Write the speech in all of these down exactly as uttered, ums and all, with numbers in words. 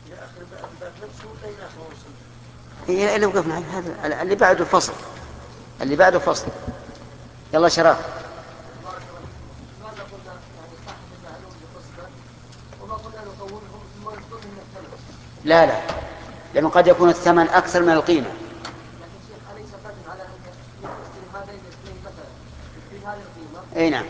هي اللي وقفنا هذا اللي بعده الفصل اللي بعده فصل. يلا شرف. لا لا، لأنه قد يكون الثمن أكثر من القيمة. أي نعم.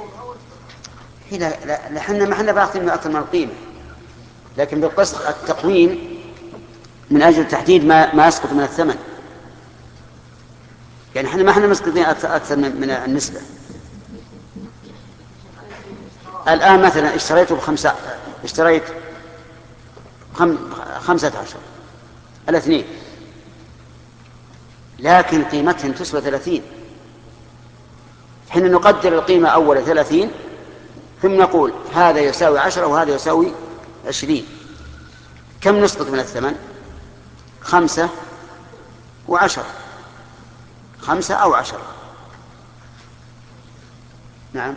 لا لا، لحنا ما احنا باخذين من أكثر من القيمة، لكن بالقسط التقويم من أجل تحديد ما ما يسقط من الثمن. يعني احنا ما احنا مسقطين أكثر من, من النسبة. الآن مثلا اشتريته بخمسة، اشتريت خم... خمسة عشر الاثنين، لكن قيمتهم تسوى ثلاثين. حين نقدر القيمة أول ثلاثين، ثم نقول هذا يساوي عشرة وهذا يساوي عشرين، كم نسقط من الثمن؟ خمسة وعشرة، خمسة أو عشرة. نعم.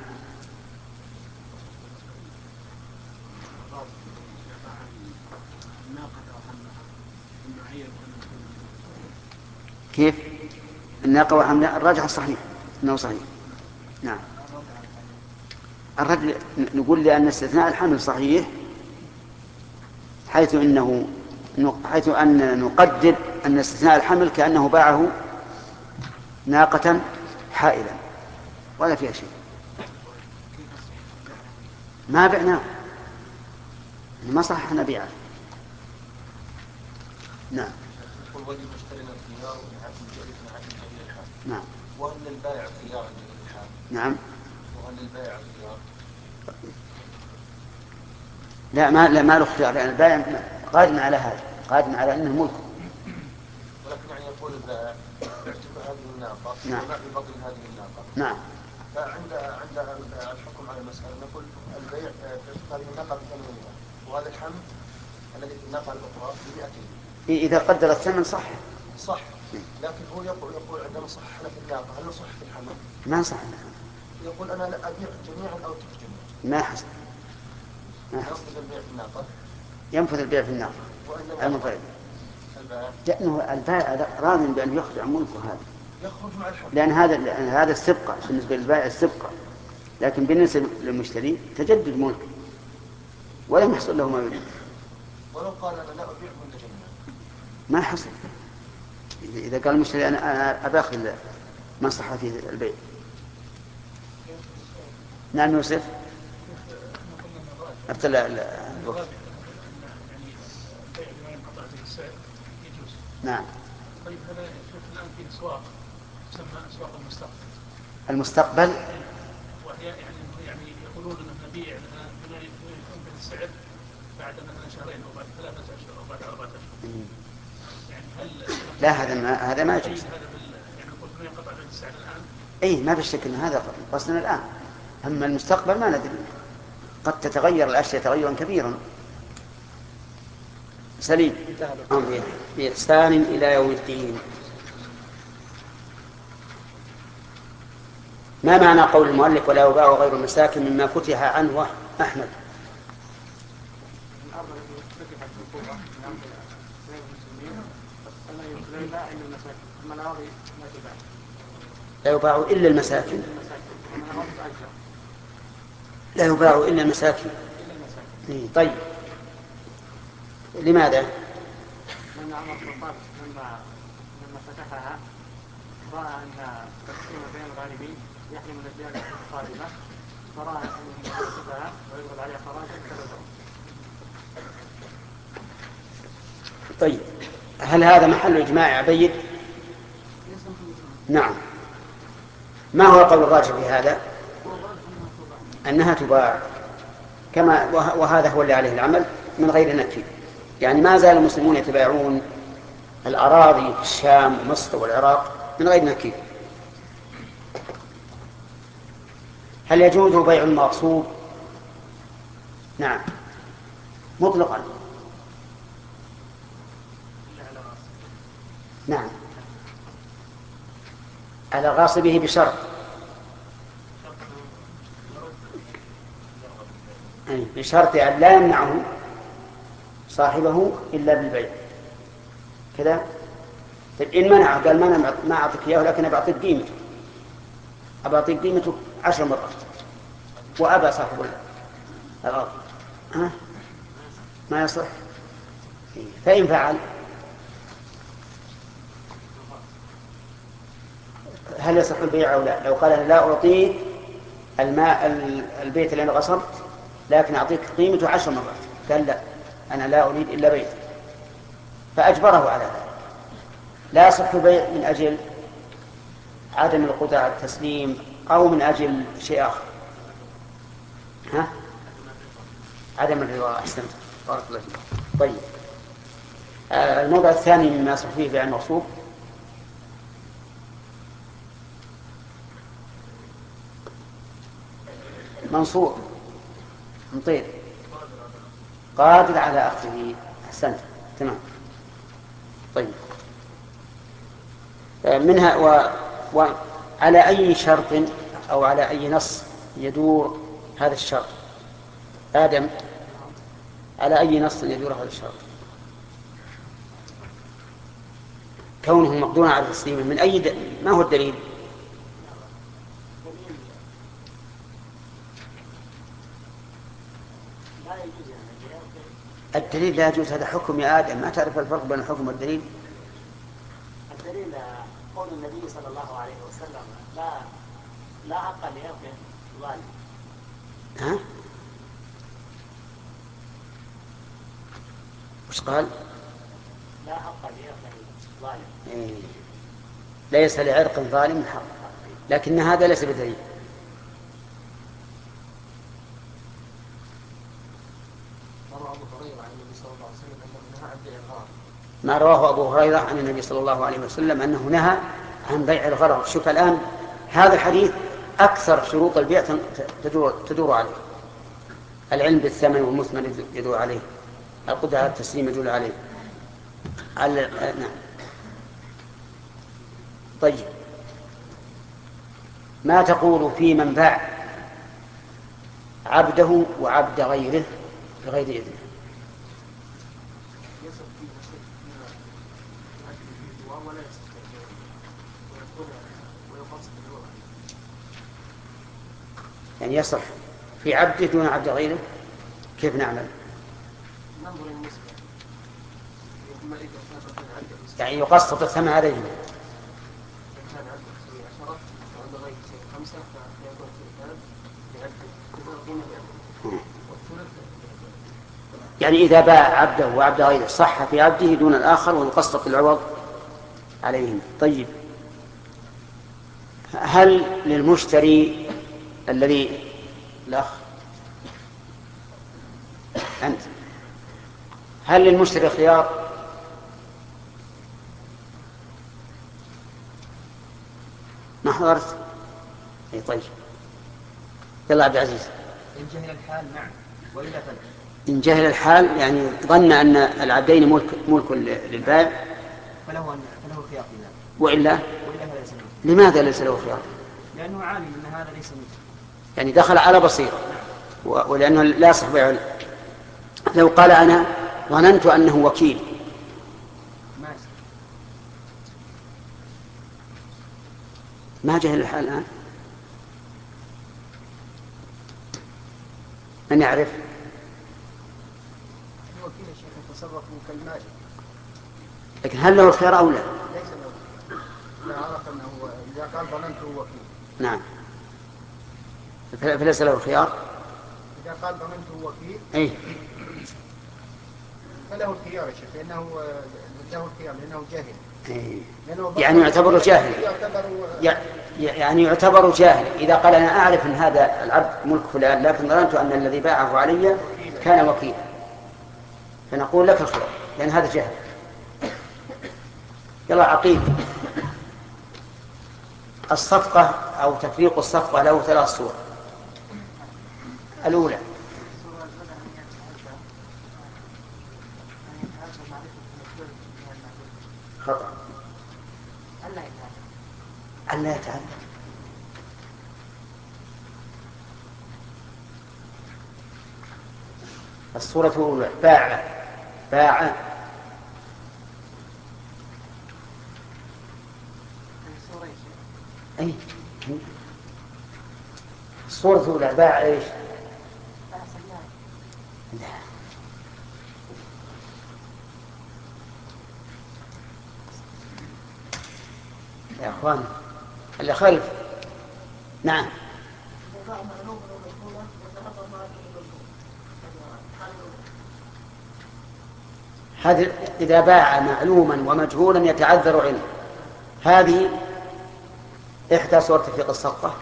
كيف؟ الناقة وحملها الراجح الصحيح أنه صحيح. نعم. الرجل نقول لأن استثناء الحمل صحيح، حيث إنه حيث أن نقدر أن استثناء الحمل كأنه باعه ناقة حائلا ولا فيها شيء، ما بعناه، ما صح نبيعه. نعم. نعم. وهل للبائع خيار عند الحال؟ نعم. وهل للبائع خيار؟ لا ما لا ما له اختيار، لأن البائع قادم على هذا، قادم على أنه ملك. ولكن يعني يقول البائع اعتبر هذه الناقة نعم. وما في بطن هذه الناقة. نعم. فعند عند الحكم على المسألة نقول البيع في هذه الناقة بثمانمائة وهذا الحمل الذي في الناقة الأخرى بمئتين. إذا قدر الثمن صح. صح. لكن هو يقول يقول عندما صح لك الناقة هل نصح في الحمل؟ ما صح. يقول أنا لا أبيع جميعا أو ترك جميعا. ما حصل. ما حصل. ينفذ البيع في الناقة. ينفذ البيع في الناقة. المنفرد. البائع. لأنه البائع راض بأن يخرج عن ملكه هذا. يخرج مع الحمل. لأن هذا لأن هذا السبقة بالنسبة للبائع السبقة، لكن بالنسبة للمشتري تجدد ملك ولم يحصل له ما يريد. ولو قال أنا لا أبيعهم جميعا. ما حصل. إذا قال المشتري أنا أنا أباخذ مصلحة في البيع. نعم يوسف. ابتلى الوقت. نعم. طيب هذا يشوف الآن في أسواق تسمى أسواق المستقبل. المستقبل. وهي يعني يعني يقولون أن نبيع بنفس السعر بعد مثلا شهرين أو بعد ثلاثة أشهر أو بعد أربعة أشهر. يعني هل لا هذا ما هذا ما يجوز. يعني نقول ينقطع السعر الآن. أي ما بالشك أن هذا قصدنا الآن، أما المستقبل ما ندري، قد تتغير الأشياء تغيرا كبيرا. سليم. بإحسان إلى يوم الدين. ما معنى قول المؤلف ولا يباع غير المساكن مما فتح عنه أحمد؟ لا يباع إلا المساكن. لا يباع إلا المساكن. طيب لماذا؟ لأن عمر بن الخطاب لما لما فتحها رأى أن تقسيم بين الغالبين يحرم الأشياء القادمة، فرأى أنه يفتحها ويضرب عليها خراجا كذبه. طيب هل هذا محل إجماع عبيد؟ نعم. ما هو قول الراجح في هذا؟ أنها تباع كما وهذا هو اللي عليه العمل من غير نكير. يعني ما زال المسلمون يتبايعون الأراضي في الشام ومصر والعراق من غير نكير. هل يجوز بيع المغصوب؟ نعم مطلقا. نعم على غاصبه بشرط، بشرط أن لا يمنعه صاحبه إلا بالبيع كذا. طيب إن منع قال ما ما أعطيك إياه لكن أبعطيك قيمته، أبعطيك قيمته عشر مرات، وأبى صاحب الأرض، ها ما يصح. فإن فعل هل يصح البيع أو لا؟ لو قال أنا لا أعطيك الماء البيت اللي أنا غصبت لكن أعطيك قيمته عشر مرات، قال لا أنا لا أريد إلا بيت، فأجبره على ذلك. لا يصح البيع من أجل عدم القدرة على التسليم أو من أجل شيء آخر. ها؟ عدم الرضا. أحسنت بارك الله فيك. طيب آه الموضوع الثاني مما يصح فيه بيع المغصوب منصور مطير قادر على أخذه. أحسنت تمام. طيب آه منها و... وعلى أي شرط أو على أي نص يدور هذا الشرط؟ آدم على أي نص يدور هذا الشرط؟ كونه مقدورا على التسليم من أي د... ما هو الدليل؟ الدليل لا يجوز. هذا حكم يا آدم، ما تعرف الفرق بين الحكم والدليل؟ الدليل قول النبي صلى الله عليه وسلم لا لا حق لأخيه ظالم. ها؟ وش قال؟ لا حق لأخيه ظالم. إيه. ليس لعرق ظالم حق، لكن هذا ليس بدليل. ما رواه أبو هريرة عن النبي صلى الله عليه وسلم أنه نهى عن بيع الغرر. شوف الآن هذا الحديث أكثر شروط البيع تدور, تدور عليه. العلم بالثمن والمثمن يدور عليه، القدرة على التسليم يدور عليه. نعم. طيب ما تقول في من باع عبده وعبد غيره بغير إذنه؟ يعني يصح في عبده دون عبد غيره؟ كيف نعمل؟ يعني يقسط الثمن عليه. يعني إذا باع عبده وعبد غيره صح في عبده دون الآخر ويقسط العوض عليهم. طيب هل للمشتري الذي الأخ أنت هل للمشتري خيار؟ ما حضرت؟ اي طيب يلا عبد العزيز. إن جهل الحال نعم وإلا فلا. إن جهل الحال يعني ظن أن العبدين ملك, ملك للبائع فله فله خيار في ذلك، وإلا وإلا ليس منه. لماذا ليس له خيار؟ لأنه عالم أن هذا ليس منه، يعني دخل على بصيرة، ولأنه لا يصح بيع. لو قال أنا ظننت أنه وكيل ما جهل الحال الآن. من يعرف؟ الوكيل الشيخ يتصرف كالمالك، لكن هل له الخيار أو لا؟ ليس له. لا عرف أنه إذا قال ظننته وكيل. نعم فليس له الخيار. إذا قال ظننته وكيل أي فله الخيار يا شيخ، لأنه له الخيار لأنه جاهل. أي. يعني يعتبر جاهل. يعني يعتبر جاهل إذا قال أنا أعرف أن هذا العبد ملك فلان لكن ظننت أن الذي باعه علي كان وكيلا، فنقول لك الخيار لأن هذا جاهل. يلا عقيد. الصفقة أو تفريق الصفقة له ثلاث صور. الأولى خطأ ألا يتعلم. الصورة الأولى باع باع أي الصورة الأولى باع إيش؟ لا. يا أخوان اللي خلف. نعم. هذا إذا باع معلوما ومجهولا يتعذر علمه، هذه إحدى صور تفريق الصفقة.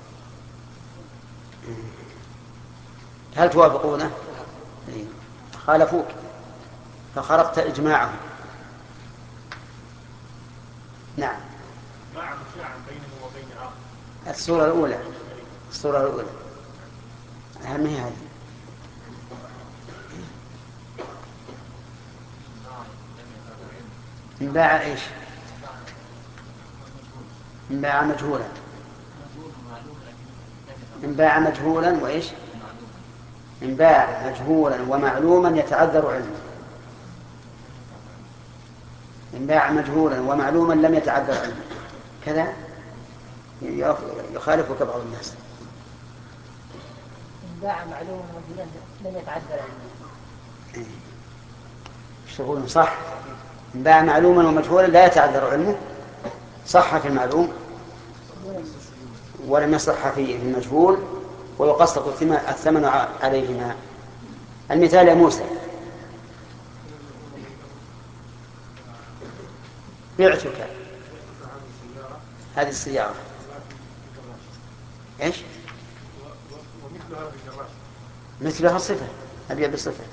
هل توافقونه؟ خالفوك فخرقت إجماعهم. نعم. باع مشاعا بينه وبين آخر. الصورة الأولى الصورة الأولى أهم هي هذه. إن باع إيش؟ إن باع مجهولا. إن باع مجهولا وإيش؟ إن باع مجهولا ومعلوما يتعذر علمه. إن باع مجهولا ومعلوما لم يتعذر علمه كذا يخالفك بعض الناس. إن باع معلوما ومجهولا لم يتعذر علمه. ايش تقولون؟ صح. إن باع معلوما ومجهولا لا يتعذر علمه، صح في المعلوم ولم يصح في المجهول، ويقسط الثمن عليهما. المثال يا موسى: بعتك هذه السيارة. ايش؟ مثلها صفة، أبيع بصفة.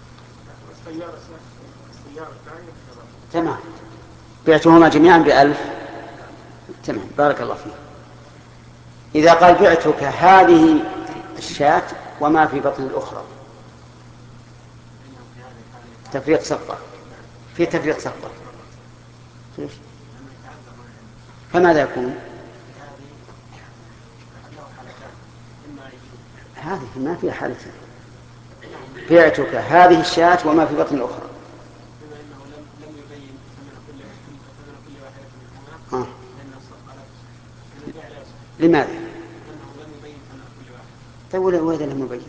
تمام. بعتهما جميعا بألف. تمام، بارك الله فيك. إذا قال بعتك هذه الشاة وما في بطن الأخرى، تفريق صفقة. في تفريق صفقة فماذا يكون؟ هذه ما فيها حالتين. بعتك هذه الشاة وما في بطن الأخرى. آه. لماذا؟ طيب وإذا لم يبين؟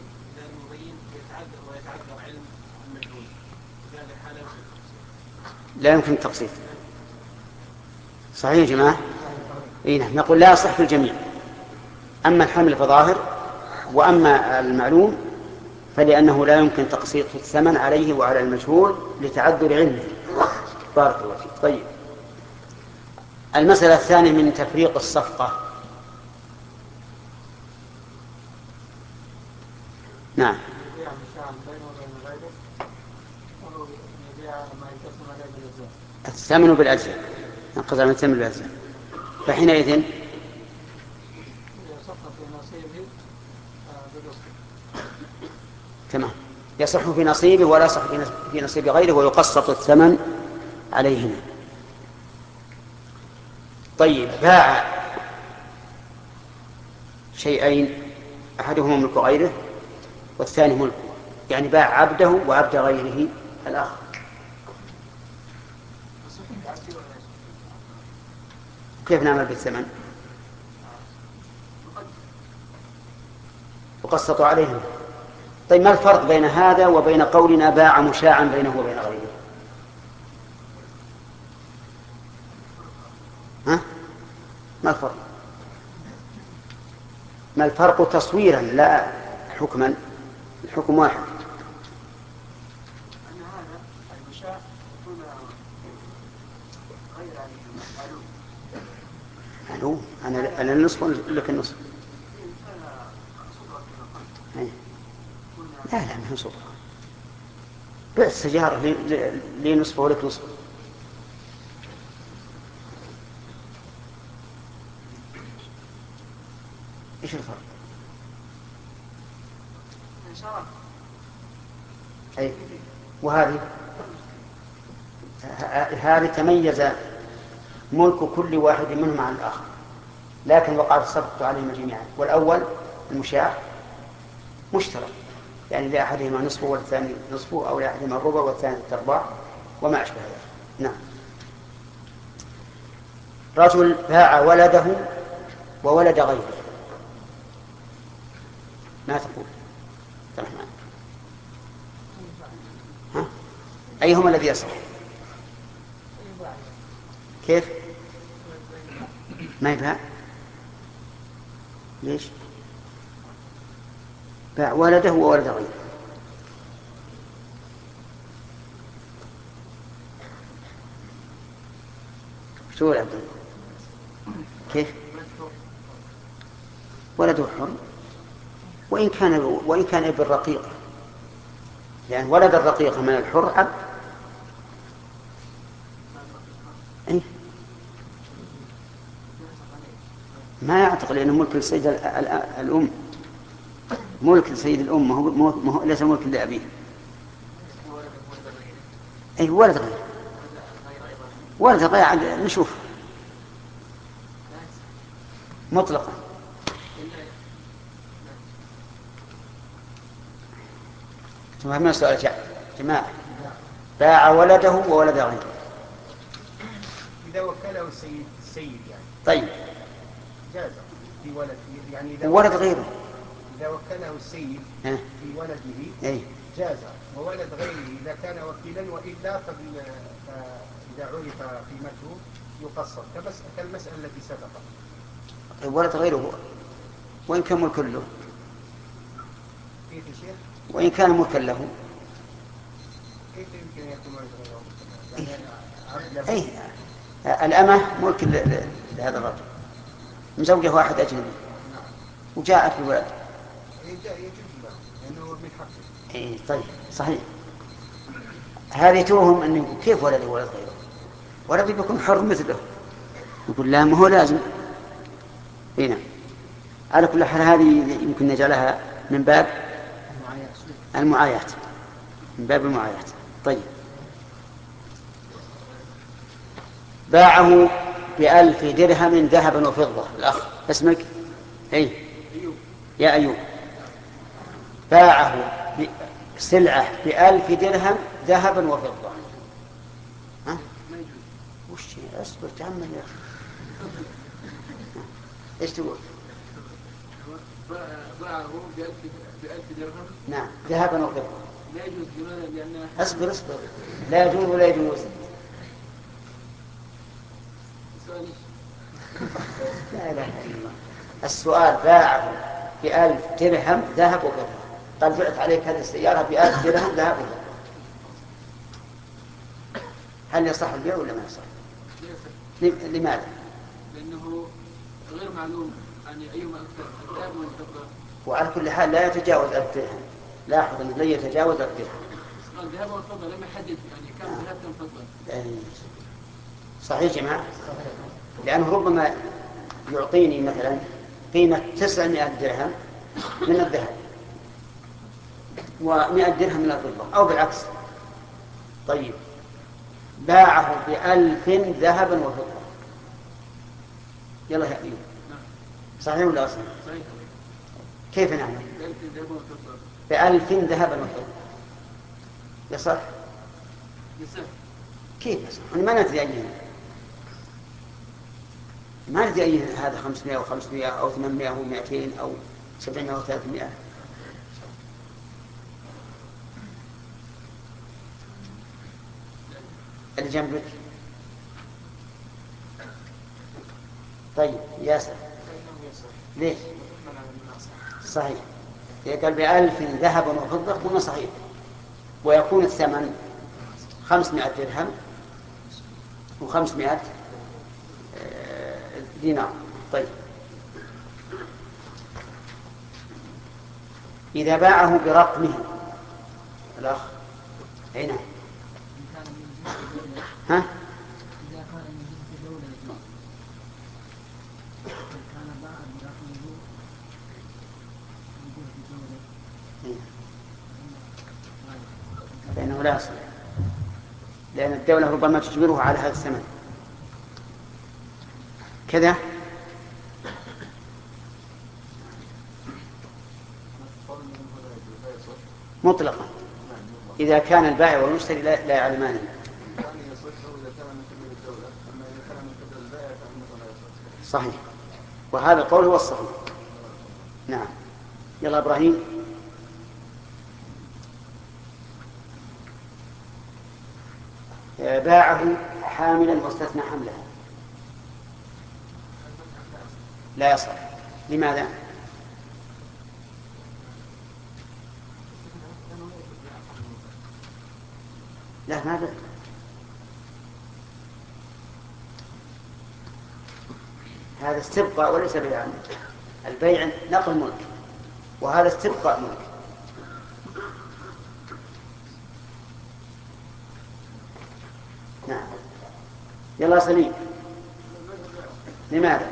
لا يمكن التقسيط. صحيح يا جماعة؟ إيه نعم. نقول لا يصح في الجميع. أما الحمل فظاهر، وأما المعلوم فلأنه لا يمكن تقسيط الثمن عليه وعلى المجهول لتعذر علمه. بارك الله فيك. طيب، المسألة الثانية من تفريق الصفقة. نعم. الثمن بالأجزاء، نقص عن الثمن بالأجزاء، فحينئذ تمام يصح في نصيبه ولا يصح في نصيب غيره، ويقسط الثمن عليهما. طيب، باع شيئين أحدهما ملك غيره والثاني ملكه، يعني باع عبده وعبد غيره الآخر. كيف نعمل بالثمن؟ وقسط عليهم. طيب، ما الفرق بين هذا وبين قولنا باع مشاعا بينه وبين غيره؟ ها؟ ما الفرق؟ ما الفرق تصويرا لا حكما؟ الحكم واحد. أن هذا المشاع يكون غير معلوم. أنا أنا النصف لك النصف. لا لا ما هو صبر. بيع السيارة لي نصفه ولك نصفه. إيش الفرق؟ أي وهذه هذه تميز ملك كل واحد منهم عن الآخر، لكن وقعت الصفقة عليهم جميعا. والأول المشاع مشترك يعني لأحدهما نصفه والثاني نصفه، أو لأحدهما الربع والثاني الأرباع وما أشبه ذلك. نعم. رجل باع ولده وولد غيره، ما تقول الرحمن؟ ها؟ أيهما الذي يصح؟ كيف؟ ما يباع؟ ليش؟ باع ولده وولد غيره. شو يا عبد الله؟ كيف؟ ولده حر وإن كان وإن كان ابن رقيق، يعني ولد الرقيق من الحر عبد. أي ما يعتق، لأنه ملك السيد الأم، ملك سيد الأم، هو هو ليس ملك لأبيه. أي ولد غير ولد غير نشوف مطلقا. تفهمون السؤال يا جماعة؟ باع ولده وولد غيره. إذا وكله السيد السيد يعني. طيب. جاز في ولد يعني إذا ولد غيره. إذا وكله السيد ها. في ولده أي. جاز، وولد غيره إذا كان وكيلا، وإلا فإذا عرف قيمته يقصر كالمسألة التي سبقت. طيب ولد غيره وإن كان ملك له؟ كيف يا شيخ؟ وإن كان ملكا له؟ كيف يمكن أن يكون ولد غيره؟ يعني أي الأمة ملك لهذا الرجل، مزوجه واحد أجنبي وجاءت الولد. يجوز له لأنه من حقه. إيه طيب صحيح. هذه توهم أنه كيف ولد ولد غيره؟ ولد بيكون حر مثله. يقول لا، ما هو لازم. هنا على كل حال هذه يمكن نجعلها من باب المعايات، من باب المعايات. طيب. باعه بألف درهم ذهبا وفضة. الأخ اسمك؟ أي يا أيوب. باعه سلعة بألف درهم ذهبا وفضة. ها؟ وش اصبر تأمل يا أخي. ايش تقول؟ باعه بألف بألف درهم. نعم ذهبا وفضة. لا يجوز. لماذا؟ لأن اصبر اصبر لا يجوز ولا يجوز. لا إله إلا الله. السؤال باعه بألف درهم ذهب وفضة، قال بعت عليك هذه السيارة بألف درهم ذهب وفضة، هل يصح البيع ولا ما يصح؟ لماذا؟ لأنه غير معلوم يعني أيهما أكثر، الذهب والفضة. وعلى كل حال لا يتجاوز ألف درهم. لاحظ أنه لا يتجاوز ألف درهم. الذهب والفضة لم يحدد يعني كم ذهب كم فضة. صحيح يا جماعة؟ لأنه ربما يعطيني مثلا قيمة تسعمائة درهم من الذهب ومائة درهم من الفضة أو بالعكس. طيب باعه بألف ذهبا وفضة. يلا يا أيوب، صحيح ولا أصلا؟ صحيح. كيف نعمل؟ بألف ذهب وفضة. بألف ذهبا وفضة يصح؟ يصح. كيف يصح؟ أنا ما ندري أيهما، ما ندري أي هذا خمسمائة وخمسمائة أو ثمانمائة ومائتين أو سبعمائة وثلاثمائة. اللي جنبك. طيب ياسر ليش؟ صحيح. قال بألف ذهبا وفضة قلنا صحيح، ويكون الثمن خمسمائة درهم وخمسمائة دينار. طيب إذا باعه برقمه الأخ أين؟ ها؟ إذا كان من جنس الدولة كان باع برقمه من جنس الدولة فإنه لا يصح، لأن الدولة ربما تجبره على هذا الثمن كذا. مطلقا إذا كان البائع والمشتري لا لا يعلمان. صحيح، وهذا القول هو الصحيح. نعم. يلا إبراهيم. باعه حاملا واستثنى حملها لا يصح. لماذا؟ لا ما بيع. هذا استبقاء وليس بيعا. البيع نقل ملك وهذا استبقاء ملك. نعم. يلا سليم. لماذا؟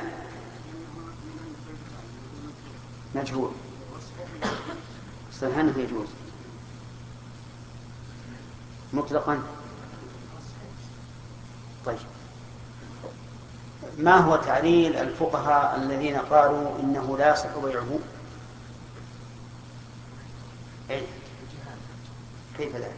مجهول. صحيح أنه يجوز مطلقا. طيب، ما هو تعليل الفقهاء الذين قالوا إنه لا يصح بيعه؟ أي كيف ذلك؟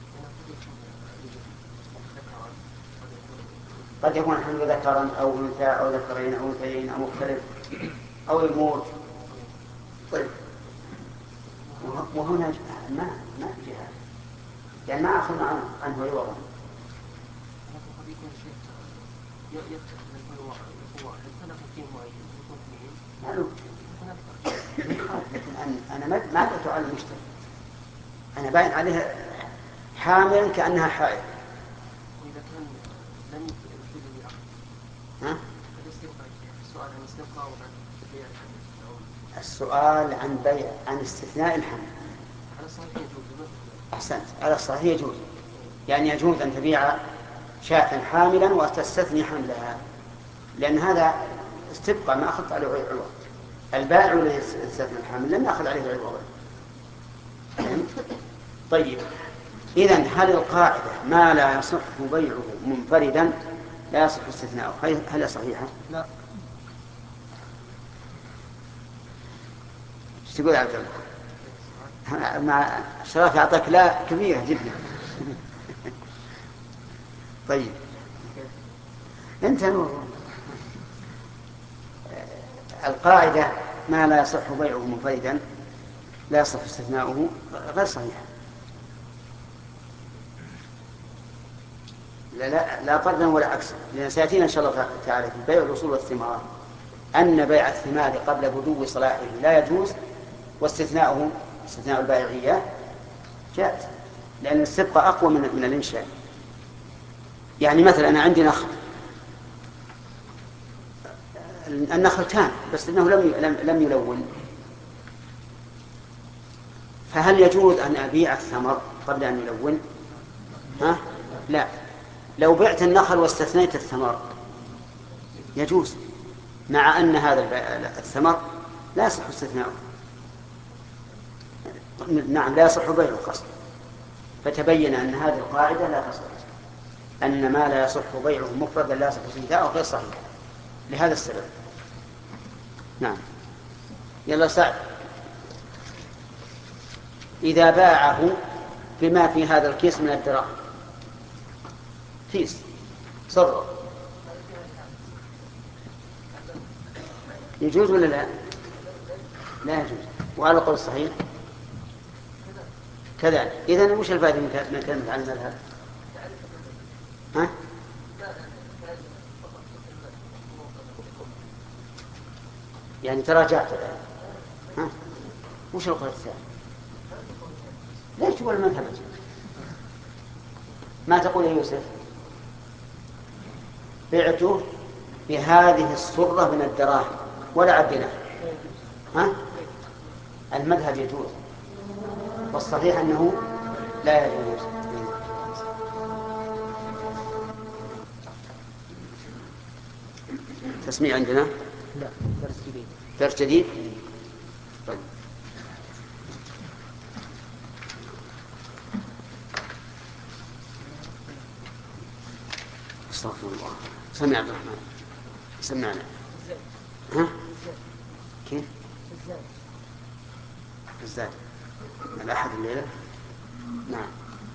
قد يكون الحمل ذكرا أو أنثى أو ذكرين أو أنثيين أو مختلف أو يموت. طيب، وهنا ما ما جهاد، يعني ما أخذنا عنه عنه عوضا. معلوم. لكن أنا ما ما قلت على المشتري، أنا باين عليها حاملا كأنها حائض. وإذا كان لم يفيد العقد. ها؟ السؤال عن استثناء وعن بيع الحمل. السؤال عن بيع عن استثناء الحمل. على الصحيح يجوز. أحسنت، على الصحيح يجوز. يعني يجوز أن تبيع شاة حاملا وتستثني حملها، لأن هذا استبقى ما أخذت عليه عوض. البائع الذي استثنى الحامل لم يأخذ عليه عوضا. طيب، إذن هل القاعدة ما لا يصح بيعه منفردا لا يصح استثناؤه هل صحيحة؟ لا. ايش تقول عبد الله؟ مع شرف أعطاك لا كبيرة جدا. طيب أنت نور. القاعدة ما لا يصح بيعه منفردا لا يصح استثناؤه غير صحيح. لا لا لا فردا ولا عكسا، لأن سيأتينا إن شاء الله تعالى في بيع الأصول والثمار أن بيع الثمار قبل بدو صلاحه لا يجوز، واستثناؤه استثناء البائعية جائز، لأن السبقة أقوى من من الإنشاء. يعني مثلا أنا عندي نخل، النخل تام بس إنه لم لم يلون، فهل يجوز أن أبيع الثمر قبل أن يلون؟ ها؟ لا. لو بعت النخل واستثنيت الثمر يجوز، مع أن هذا الثمر لا يصح استثناؤه. نعم لا يصح بيعه قصد. فتبين أن هذه القاعدة لا تصح، أن ما لا يصح بيعه مفردا لا يصح استثناؤه غير صحيح لهذا السبب. نعم. يلا سعد. إذا باعه بما في هذا الكيس من الدراهم، كيس صر، يجوز ولا لا؟ لا يجوز. وعلى القول الصحيح كذلك. إذن وش الفائدة من كلمة عن المذهب؟ ها؟ يعني تراجعت الآن. ها؟ وش القول الثاني؟ ليش تقول المذهب؟ ما تقول يا يوسف؟ بعته بهذه الصرة من الدراهم ولا عدنا. ها؟ المذهب يجوز، والصحيح أنه لا يجوز. تسميع عندنا؟ لا، درس جديد. درس جديد؟ طيب. استغفر الله. سمع عبد الرحمن، سمعنا. ها؟ كيف؟ الزاد الأحد الليلة. نعم.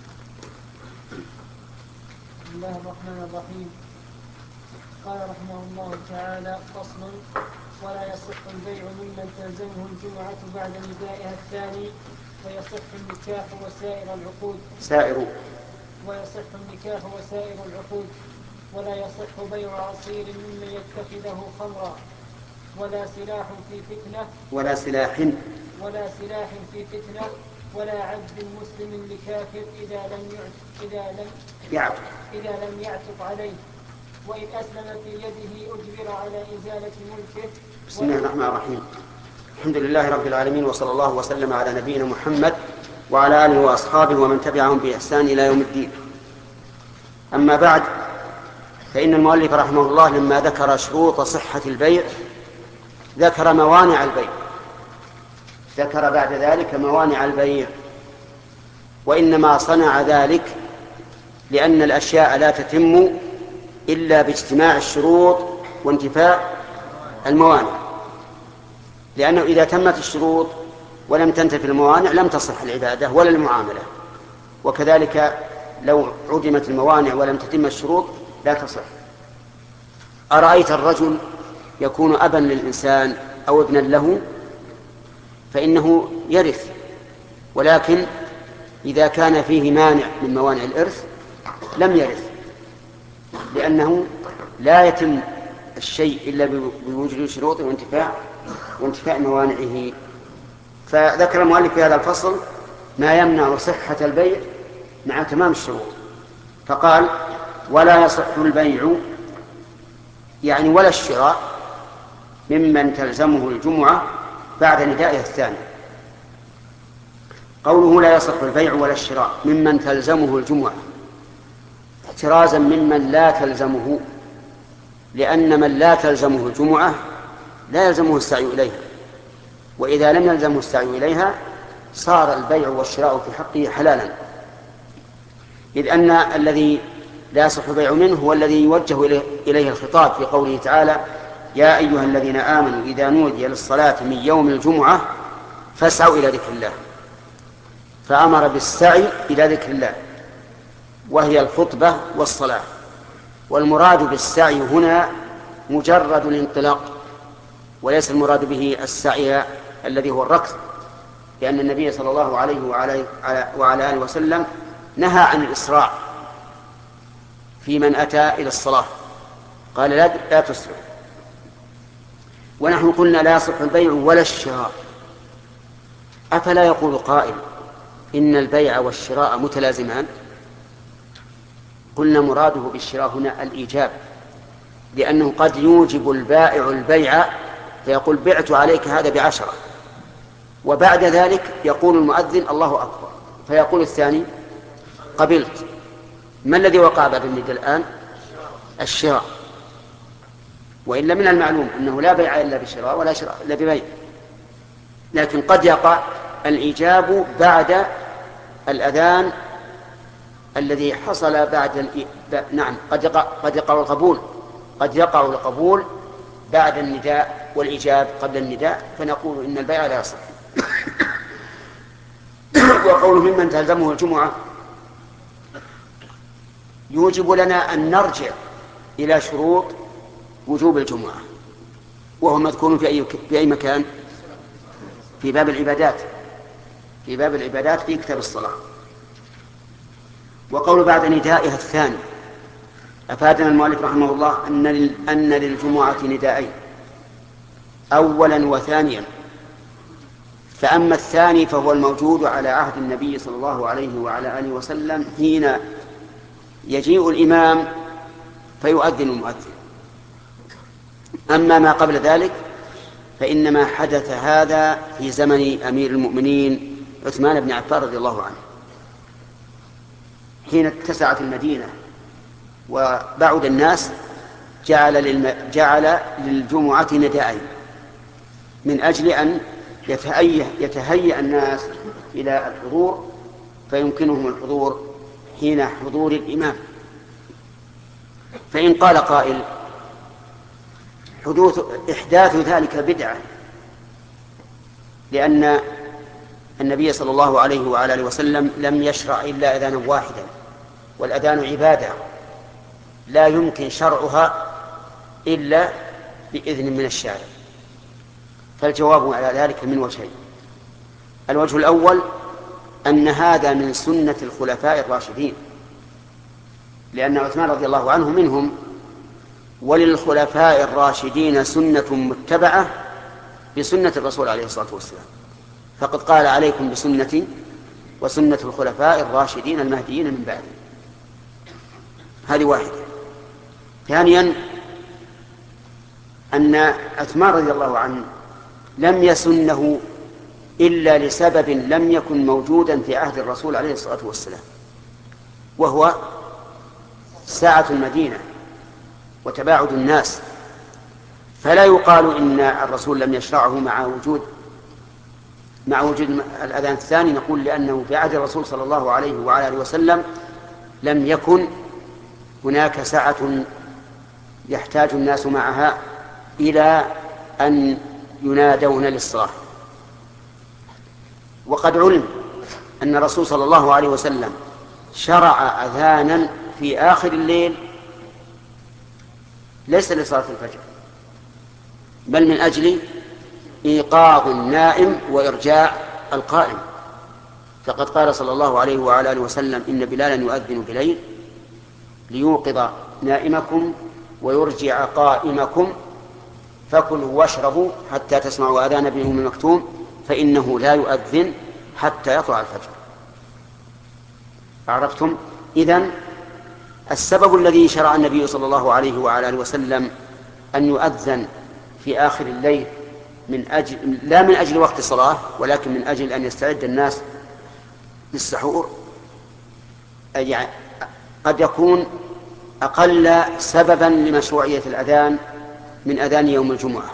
بسم الله الرحمن الرحيم. قال رحمه الله تعالى: فصل: ولا يصح البيع ممن تلزمه الجمعة بعد ندائها الثاني، ويصح النكاح وسائر العقود سائر ويصح النكاح وسائر العقود ولا يصح بيع عصير ممن يتخذه خمرا، ولا سلاح في فتنة ولا سلاح ولا سلاح في فتنة ولا عبد مسلم لكافر إذا لم يعتق إذا لم يعتق إذا لم يعتق عليه، وإن أسلم في يده أجبر على إزالة ملكه. بسم الله الرحمن الرحيم. الحمد لله رب العالمين، وصلى الله وسلم على نبينا محمد وعلى آله وأصحابه ومن تبعهم بإحسان إلى يوم الدين. أما بعد، فإن المؤلف رحمه الله لما ذكر شروط صحة البيع ذكر موانع البيع، ذكر بعد ذلك موانع البيع، وإنما صنع ذلك لأن الأشياء لا تتم إلا باجتماع الشروط وانتفاء الموانع، لأنه إذا تمت الشروط ولم تنتفي الموانع لم تصح العبادة ولا المعاملة، وكذلك لو عدمت الموانع ولم تتم الشروط لا تصح. أرأيت الرجل يكون أبا للإنسان أو ابنا له فإنه يرث، ولكن إذا كان فيه مانع من موانع الإرث لم يرث، لأنه لا يتم الشيء إلا بوجود شروط وانتفاع وانتفاء موانعه. فذكر المؤلف في هذا الفصل ما يمنع صحة البيع مع تمام الشروط، فقال: ولا يصح البيع يعني ولا الشراء ممن تلزمه الجمعة بعد ندائها الثاني. قوله لا يصح البيع ولا الشراء ممن تلزمه الجمعة احترازا ممن لا تلزمه، لأن من لا تلزمه الجمعة لا يلزمه السعي إليها، وإذا لم يلزمه السعي إليها صار البيع والشراء في حقه حلالا، إذ أن الذي لا يصح البيع منه هو الذي يوجه إليه الخطاب في قوله تعالى: يا أيها الذين آمنوا إذا نودي للصلاة من يوم الجمعة فاسعوا إلى ذكر الله، فأمر بالسعي إلى ذكر الله وهي الخطبة والصلاة. والمراد بالسعي هنا مجرد الانطلاق، وليس المراد به السعي الذي هو الركض، لأن النبي صلى الله عليه وعلى, وعلى آله وسلم نهى عن الإسراع في من أتى إلى الصلاة، قال لا, لا تسرع. ونحن قلنا لا يصح البيع ولا الشراء، أفلا يقول قائل إن البيع والشراء متلازمان؟ قلنا مراده بالشراء هنا الإيجاب، لأنه قد يوجب البائع البيع فيقول: بعت عليك هذا بعشرة، وبعد ذلك يقول المؤذن الله أكبر، فيقول الثاني: قبلت. ما الذي وقع بعد النداء الآن؟ الشراء. وإلا من المعلوم أنه لا بيع إلا بشراء ولا شراء إلا ببيع، لكن قد يقع الإيجاب بعد الأذان الذي حصل بعد ال... نعم قد يقع قد يقع القبول قد يقع القبول بعد النداء والإيجاب قبل النداء، فنقول إن البيع لا يصح. وقوله ممن تلزمه الجمعة يوجب لنا أن نرجع إلى شروط وجوب الجمعة، وهو مذكور في أي في أي مكان؟ في باب العبادات في باب العبادات في كتاب الصلاة. وقول بعد ندائها الثاني أفادنا المؤلف رحمه الله أن أن للجمعة نداءين، أولا وثانيا، فأما الثاني فهو الموجود على عهد النبي صلى الله عليه وعلى آله وسلم حين يجيء الإمام فيؤذن المؤذن. أما ما قبل ذلك فإنما حدث هذا في زمن أمير المؤمنين عثمان بن عفان رضي الله عنه، حين اتسعت المدينة وبعد الناس جعل, للم... جعل للجمعة نداءين من أجل أن يتهيأ, يتهيأ الناس إلى الحضور فيمكنهم الحضور حين حضور الإمام. فإن قال قائل حدوث إحداث ذلك بدعة، لأن النبي صلى الله عليه وعلى آله وسلم لم يشرع إلا أذانا واحدا، والأذان عبادة لا يمكن شرعها إلا بإذن من الشارع. فالجواب على ذلك من وجهين: الوجه الأول أن هذا من سنة الخلفاء الراشدين، لأن عثمان رضي الله عنه منهم، وللخلفاء الراشدين سنة متبعة بسنة الرسول عليه الصلاة والسلام، فقد قال: عليكم بسنتي وسنة الخلفاء الراشدين المهديين من بعد. هذه واحدة. ثانيا أن عثمان رضي الله عنه لم يسنه إلا لسبب لم يكن موجودا في عهد الرسول عليه الصلاة والسلام، وهو ساعة المدينة وتباعد الناس، فلا يقال إن الرسول لم يشرعه مع وجود مع وجود الأذان الثاني. نقول لأنه في عهد الرسول صلى الله عليه وعلى آله وسلم لم يكن هناك ساعة يحتاج الناس معها إلى أن ينادون للصلاة. وقد علم أن الرسول صلى الله عليه وسلم شرع أذانا في آخر الليل ليس لصلاة الفجر، بل من أجل إيقاظ النائم وإرجاع القائم. فقد قال صلى الله عليه وعلى آله وسلم: إن بلالا يؤذن بليل ليوقظ نائمكم ويرجع قائمكم، فكلوا واشربوا حتى تسمعوا أذان ابن أم مكتوم فإنه لا يؤذن حتى يطلع الفجر. عرفتم؟ إذن السبب الذي شرع النبي صلى الله عليه وعلى آله وسلم أن يؤذن في آخر الليل من أجل لا من أجل وقت الصلاة، ولكن من أجل أن يستعد الناس للسحور، يعني قد يكون أقل سببا لمشروعية الأذان من أذان يوم الجمعة.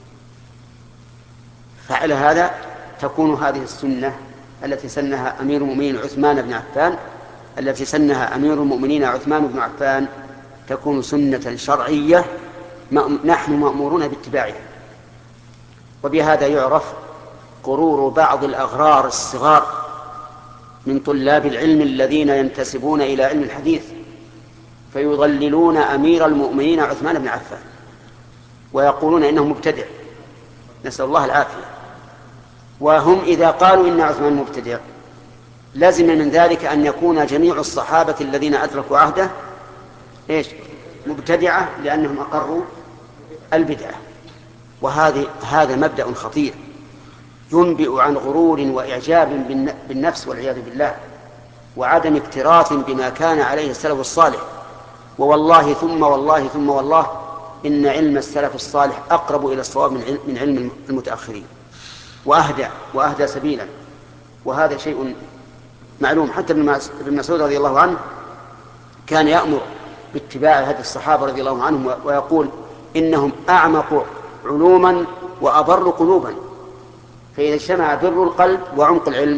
فعلى هذا تكون هذه السنة التي سنها أمير المؤمنين عثمان بن عفان التي سنها أمير المؤمنين عثمان بن عفان تكون سنة شرعية نحن مأمورون باتباعها. وبهذا يعرف قرور بعض الأغرار الصغار من طلاب العلم الذين ينتسبون إلى علم الحديث فيضللون أمير المؤمنين عثمان بن عفان ويقولون إنه مبتدع، نسأل الله العافية. وهم إذا قالوا إن عثمان مبتدع لازم من ذلك أن يكون جميع الصحابة الذين أدركوا عهده إيش؟ مبتدعة، لأنهم أقروا البدعة. وهذا هذا مبدأ خطير ينبئ عن غرور وإعجاب بالنفس والعياذ بالله، وعدم اكتراث بما كان عليه السلف الصالح. ووالله ثم والله ثم والله إن علم السلف الصالح أقرب إلى الصواب من علم المتأخرين وأهدى وأهدى سبيلا. وهذا شيء معلوم. حتى ابن مسعود رضي الله عنه كان يأمر باتباع هدي الصحابة رضي الله عنهم ويقول إنهم أعمق علوما وأبر قلوبا، فإذا اجتمع بر القلب وعمق العلم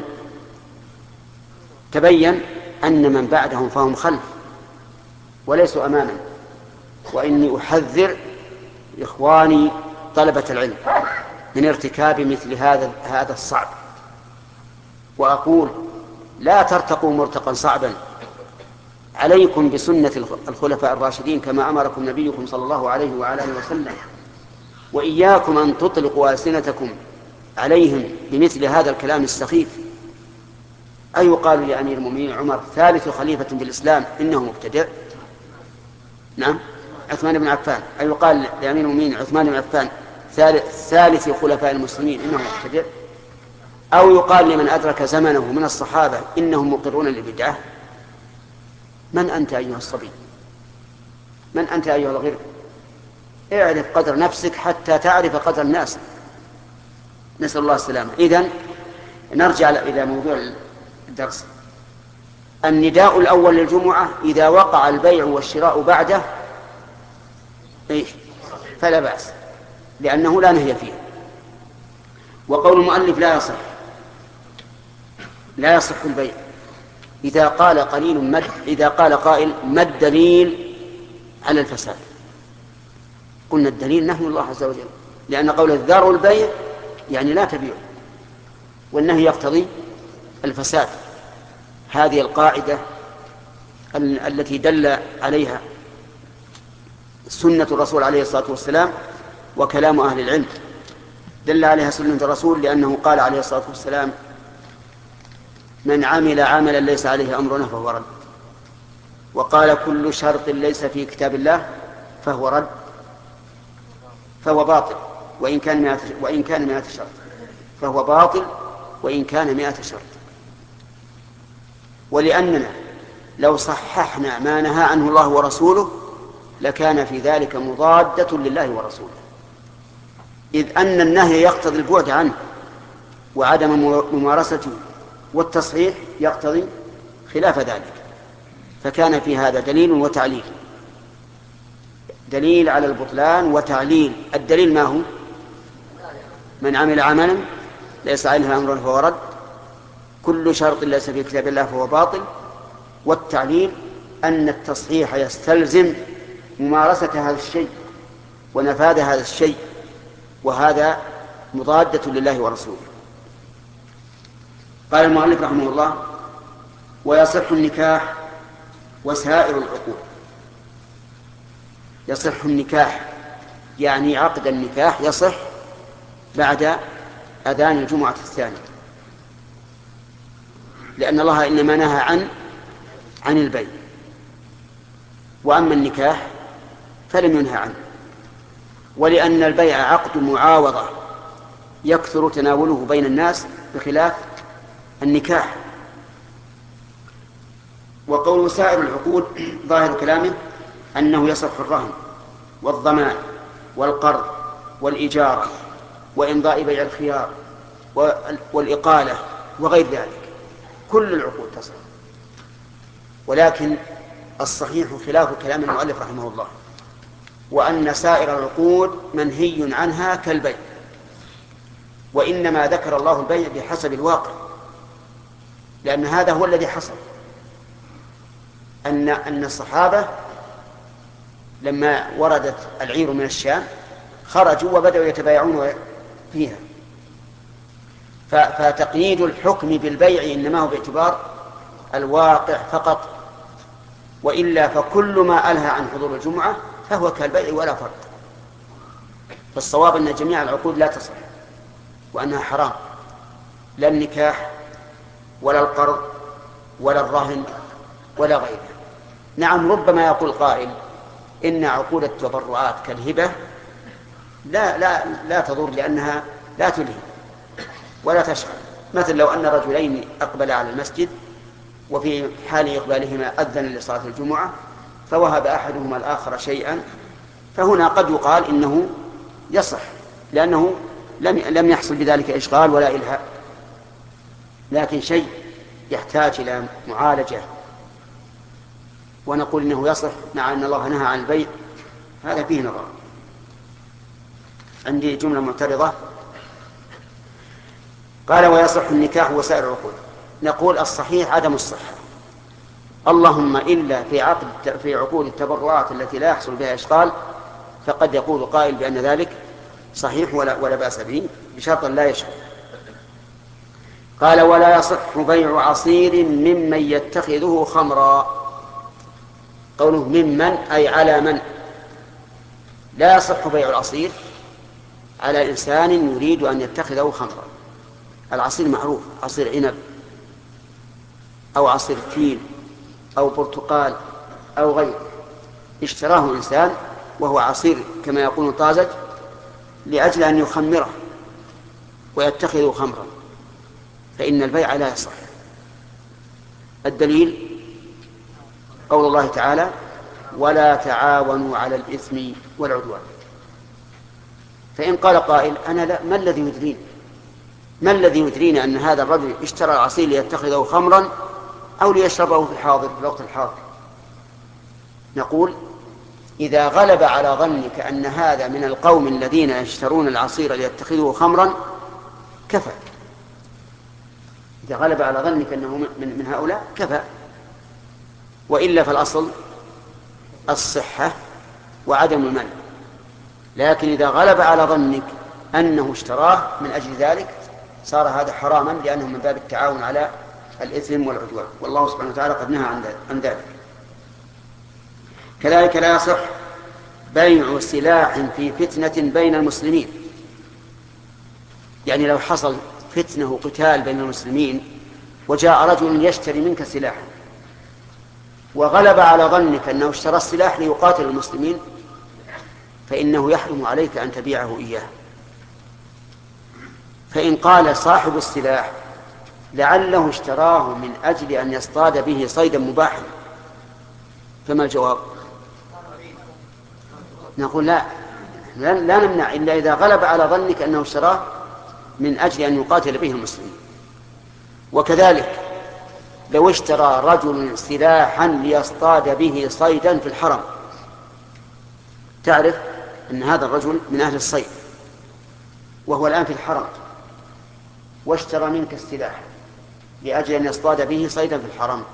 تبين أن من بعدهم فهم خلف وليسوا أماما. وإني أحذر إخواني طلبة العلم من ارتكاب مثل هذا هذا الصعب، وأقول لا ترتقوا مرتقا صعبا، عليكم بسنة الخلفاء الراشدين كما أمركم نبيكم صلى الله عليه وعلى آله وسلم، وإياكم أن تطلقوا ألسنتكم عليهم بمثل هذا الكلام السخيف. أي يقال لأمير المؤمنين عمر ثالث خليفة بالإسلام إنه مبتدع؟ نعم، عثمان بن عفان. أي يقال لأمير المؤمنين عثمان بن عفان ثالث, ثالث خلفاء المسلمين إنه مبتدع؟ أو يقال لمن أدرك زمنه من الصحابة إنهم مقرون للبدعة؟ من أنت أيها الصبي؟ من أنت أيها الغير؟ اعرف قدر نفسك حتى تعرف قدر الناس. نسأل الله السلامة. إذن نرجع إلى موضوع الدرس. النداء الأول للجمعة إذا وقع البيع والشراء بعده إيش؟ فلا بأس، لأنه لا نهي فيه. وقول المؤلف لا يصح لا يصح البيع إذا قال قليل مد إذا قال قائل ما الدليل على الفساد؟ قلنا الدليل نهي الله عز وجل، لأن قول الذر البيع يعني لا تبيع، والنهي يقتضي الفساد. هذه القاعدة التي دل عليها سنة الرسول عليه الصلاة والسلام وكلام أهل العلم. دل عليها سنة الرسول لأنه قال عليه الصلاة والسلام: من عمل عملا ليس عليه أمرنا فهو رد. وقال: كل شرط ليس في كتاب الله فهو رد فهو باطل وإن كان مئة وإن كان مئة شرط فهو باطل وإن كان مئة شرط. ولأننا لو صححنا ما نهى عنه الله ورسوله لكان في ذلك مضادة لله ورسوله، إذ أن النهي يقتضي البعد عنه وعدم ممارسته، والتصحيح يقتضي خلاف ذلك. فكان في هذا دليل وتعليل، دليل على البطلان وتعليل. الدليل ما هو؟ من عمل عملا ليس عليه أمر فهو رد، كل شرط ليس في كتاب الله فهو باطل. والتعليل أن التصحيح يستلزم ممارسة هذا الشيء ونفاذ هذا الشيء، وهذا مضادة لله ورسوله. قال المؤلف رحمه الله: ويصح النكاح وسائر العقود. يصح النكاح يعني عقد النكاح يصح بعد أذان الجمعة الثانية، لأن الله إنما نهى عن عن البيع، وأما النكاح فلم ينهى عنه. ولأن البيع عقد معاوضة يكثر تناوله بين الناس بخلاف النكاح. وقول سائر العقود ظاهر كلامه أنه يصح الرهن والضمان والقرض والإجارة وإمضاء بيع الخيار والإقالة وغير ذلك، كل العقود تصح. ولكن الصحيح خلاف كلام المؤلف رحمه الله، وأن سائر العقود منهي عنها كالبيع، وإنما ذكر الله البيع بحسب الواقع، لأن هذا هو الذي حصل. أن أن الصحابة لما وردت العير من الشام خرجوا وبدأوا يتبايعون فيها، فتقييد الحكم بالبيع إنما هو باعتبار الواقع فقط، وإلا فكل ما ألهى عن حضور الجمعة فهو كالبيع ولا فرق. فالصواب أن جميع العقود لا تصح وأنها حرام، لا النكاح ولا القرض ولا الرهن ولا غيره. نعم، ربما يقول قائل إن عقود التبرعات كالهبة لا لا لا تضر لأنها لا تلهي ولا تشغل. مثل لو أن رجلين أقبلا على المسجد وفي حال إقبالهما أذن لصلاة الجمعة فوهب أحدهما الآخر شيئا، فهنا قد يقال إنه يصح لأنه لم لم يحصل بذلك إشغال ولا إلهاء. لكن شيء يحتاج إلى معالجة ونقول إنه يصح مع أن الله نهى عن البيع، هذا فيه نظر. عندي جملة معترضة. قال: ويصح النكاح وسائر العقود. نقول الصحيح عدم الصحة، اللهم إلا في عقد في عقود التبرعات التي لا يحصل بها إشغال، فقد يقول قائل بأن ذلك صحيح ولا, ولا بأس به بشرط لا يشغل. قال: ولا يصح بيع عصير ممن يتخذه خمرا. قوله ممن أي على من. لا يصح بيع العصير على إنسان يريد أن يتخذه خمرا. العصير معروف، عصير عنب أو عصير تين أو برتقال أو غيره، اشتراه إنسان وهو عصير كما يقول طازج لأجل أن يخمره ويتخذه خمرا، فإن البيع لا يصح. الدليل قول الله تعالى: ولا تعاونوا على الإثم والعدوان. فإن قال قائل: أنا لا، ما الذي يدريني ما الذي يدريني أن هذا الرجل اشترى العصير ليتخذه خمرا أو ليشربه في الحاضر في الوقت الحاضر؟ نقول: إذا غلب على ظنك أن هذا من القوم الذين يشترون العصير ليتخذوه خمرا كفى. إذا غلب على ظنك أنه من, من هؤلاء كفى، وإلا فالأصل الصحة وعدم المنع. لكن إذا غلب على ظنك أنه اشتراه من أجل ذلك صار هذا حراما لأنه من باب التعاون على الإثم والعدوان، والله سبحانه وتعالى قد نهى عن ذلك. كذلك لا يصح بيع سلاح في فتنة بين المسلمين، يعني لو حصل فتنة وقتال بين المسلمين وجاء رجل يشتري منك سلاحا وغلب على ظنك أنه اشترى السلاح ليقاتل المسلمين، فإنه يحرم عليك أن تبيعه إياه. فإن قال صاحب السلاح لعله اشتراه من أجل أن يصطاد به صيدا مباحا، فما الجواب؟ نقول لا لا نمنع إلا إذا غلب على ظنك أنه اشتراه من أجل أن يقاتل به المسلمين. وكذلك لو اشترى رجل سلاحا ليصطاد به صيدا في الحرم، تعرف أن هذا الرجل من أهل الصيد وهو الآن في الحرم، واشترى منك السلاح لأجل أن يصطاد به صيدا في الحرم،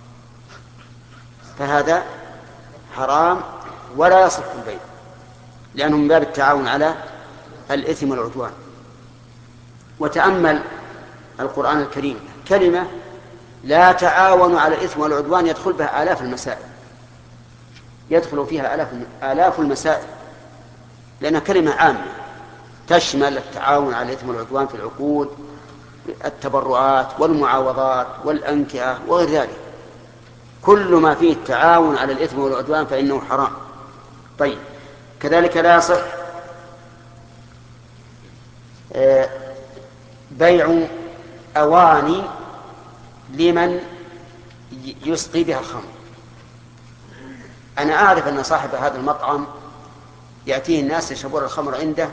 فهذا حرام ولا يصح البيع، لأنه من باب التعاون على الإثم والعدوان. وتأمل القرآن الكريم، كلمة لا تعاونوا على الإثم والعدوان يدخل بها آلاف المسائل، يدخل فيها آلاف آلاف المسائل، لأنها كلمة عامة تشمل التعاون على الإثم والعدوان في العقود، التبرعات والمعاوضات والأنكحة وغير ذلك. كل ما فيه التعاون على الإثم والعدوان فإنه حرام. طيب، كذلك لا يصح بيع أواني لمن يسقي بها الخمر. أنا أعرف أن صاحب هذا المطعم يأتيه الناس يشربون الخمر عنده،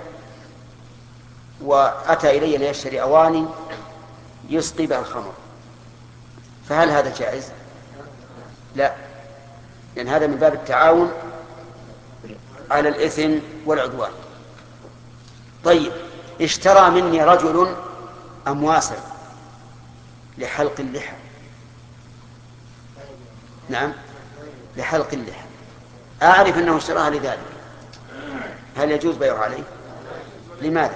وأتى إلي أن يشتري أواني يسقي بها الخمر، فهل هذا جائز؟ لا، لأن هذا من باب التعاون على الإثم والعدوان. طيب، اشترى مني رجل أمواسا لحلق اللحى، نعم لحلق اللحى، أعرف أنه اشتراها لذلك، هل يجوز بيعه عليه؟ لماذا؟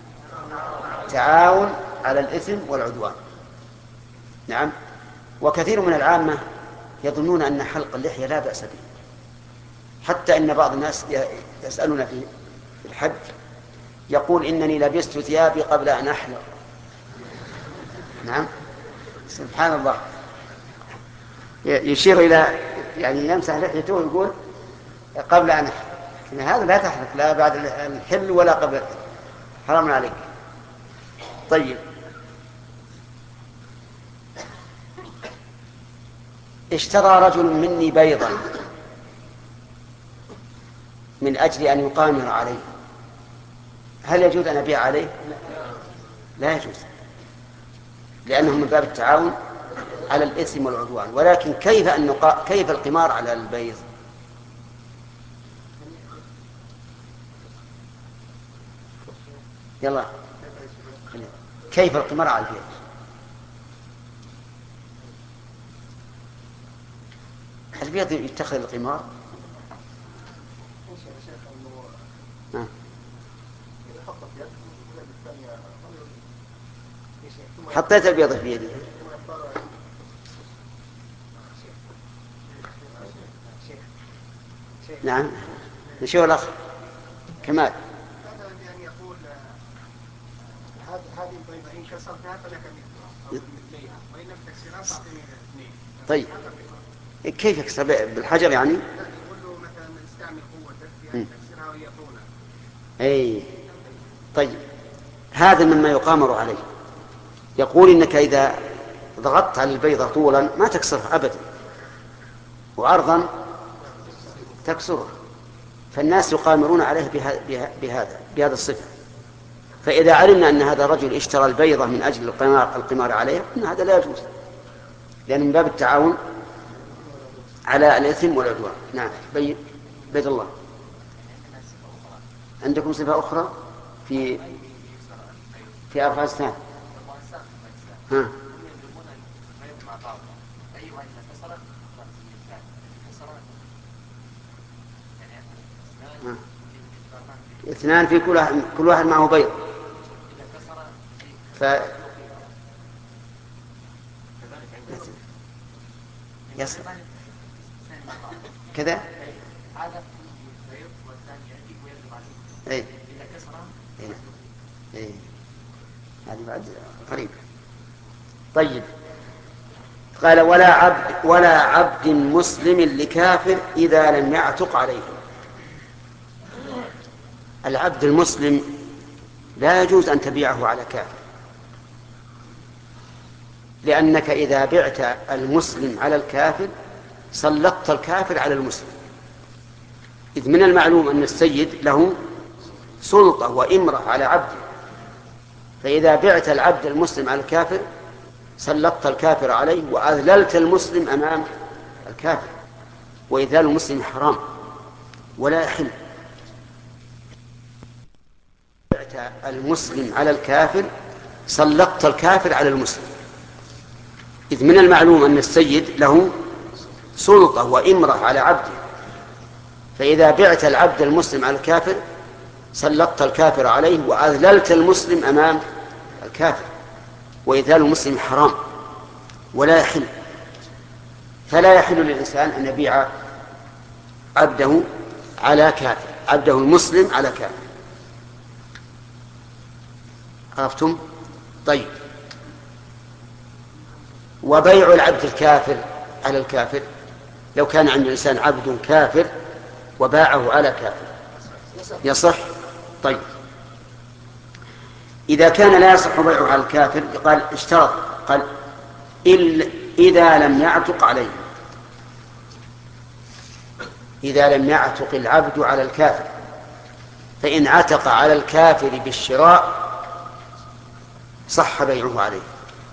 تعاون على الإثم والعدوان. نعم. وكثير من العامة يظنون أن حلق اللحية لا بأس به، حتى إن بعض الناس يسألون في الحج يقول إنني لبست ثيابي قبل أن أحلق. نعم، سبحان الله، يشير إلى يعني يمسح لحيته ويقول قبل أن أحلق. هذا لا تحلق لا بعد الحل ولا قبل الحل، حرام عليك. طيب، اشترى رجل مني بيضا من أجل أن يقامر عليه، هل يجوز أن أبيع عليه؟ لا يجوز، لأنه من باب التعاون على الإثم والعدوان. ولكن كيف أن نقا... كيف القمار على البيض؟ يلا، كيف القمار على البيض؟ البيض يتخذ القمار؟ آه. حطيت البيض في يدي. نعم، نشوف الأخ كمال. يعني يقول هذه البيضة إن كسرتها فلك مثليها وإن لم تكسرها فأعطيني اثنين. طيب، كيف يكسر بالحجر يعني؟ يقول له مثلا استعمل قوتك في أن تكسرها وهي طولها. أي طيب، هذا مما يقامر عليه. يقول إنك إذا ضغطت على البيضة طولا ما تكسرها أبدا، وعرضا تكسرها، فالناس يقامرون عليه بهذا بهذا الصفة. فإذا علمنا أن هذا الرجل اشترى البيضة من أجل القمار, القمار عليه، أن هذا لا يجوز، لأن من باب التعاون على الإثم والعدوان. نعم، بيد بيد الله. عندكم صفة أخرى في في أفغانستان؟ ها. اثنان في كل واحد كل واحد معه بيض. ف يصل كذا. اي اي هذه بعد قريب. طيب قال ولا عبد ولا عبد مسلم لكافر إذا لم يعتق عليه. العبد المسلم لا يجوز أن تبيعه على كافر، لأنك إذا بعت المسلم على الكافر سلطت الكافر على المسلم، إذ من المعلوم أن السيد له سلطة وإمرة على عبده، فإذا بعت العبد المسلم على الكافر سلطت الكافر عليه وأذللت المسلم أمام الكافر، وإذلال المسلم حرام ولا يحل. بعت المسلم على الكافر سلطت الكافر على المسلم، إذ من المعلوم أن السيد له سلطة وإمرة على عبده، فإذا بعت العبد المسلم على الكافر سلطت الكافر عليه وأذللت المسلم أمام الكافر، وإذلال المسلم حرام ولا يحل. فلا يحل للإنسان أن يبيع عبده على كافر، عبده المسلم على كافر. عرفتم؟ طيب وبيع العبد الكافر على الكافر، لو كان عند الإنسان عبد كافر وباعه على كافر يصح؟ طيب إذا كان لا يصح بيعه على الكافر قال اشترط، قال إذا لم يعتق عليه، إذا لم يعتق العبد على الكافر، فإن عتق على الكافر بالشراء صح بيعه عليه.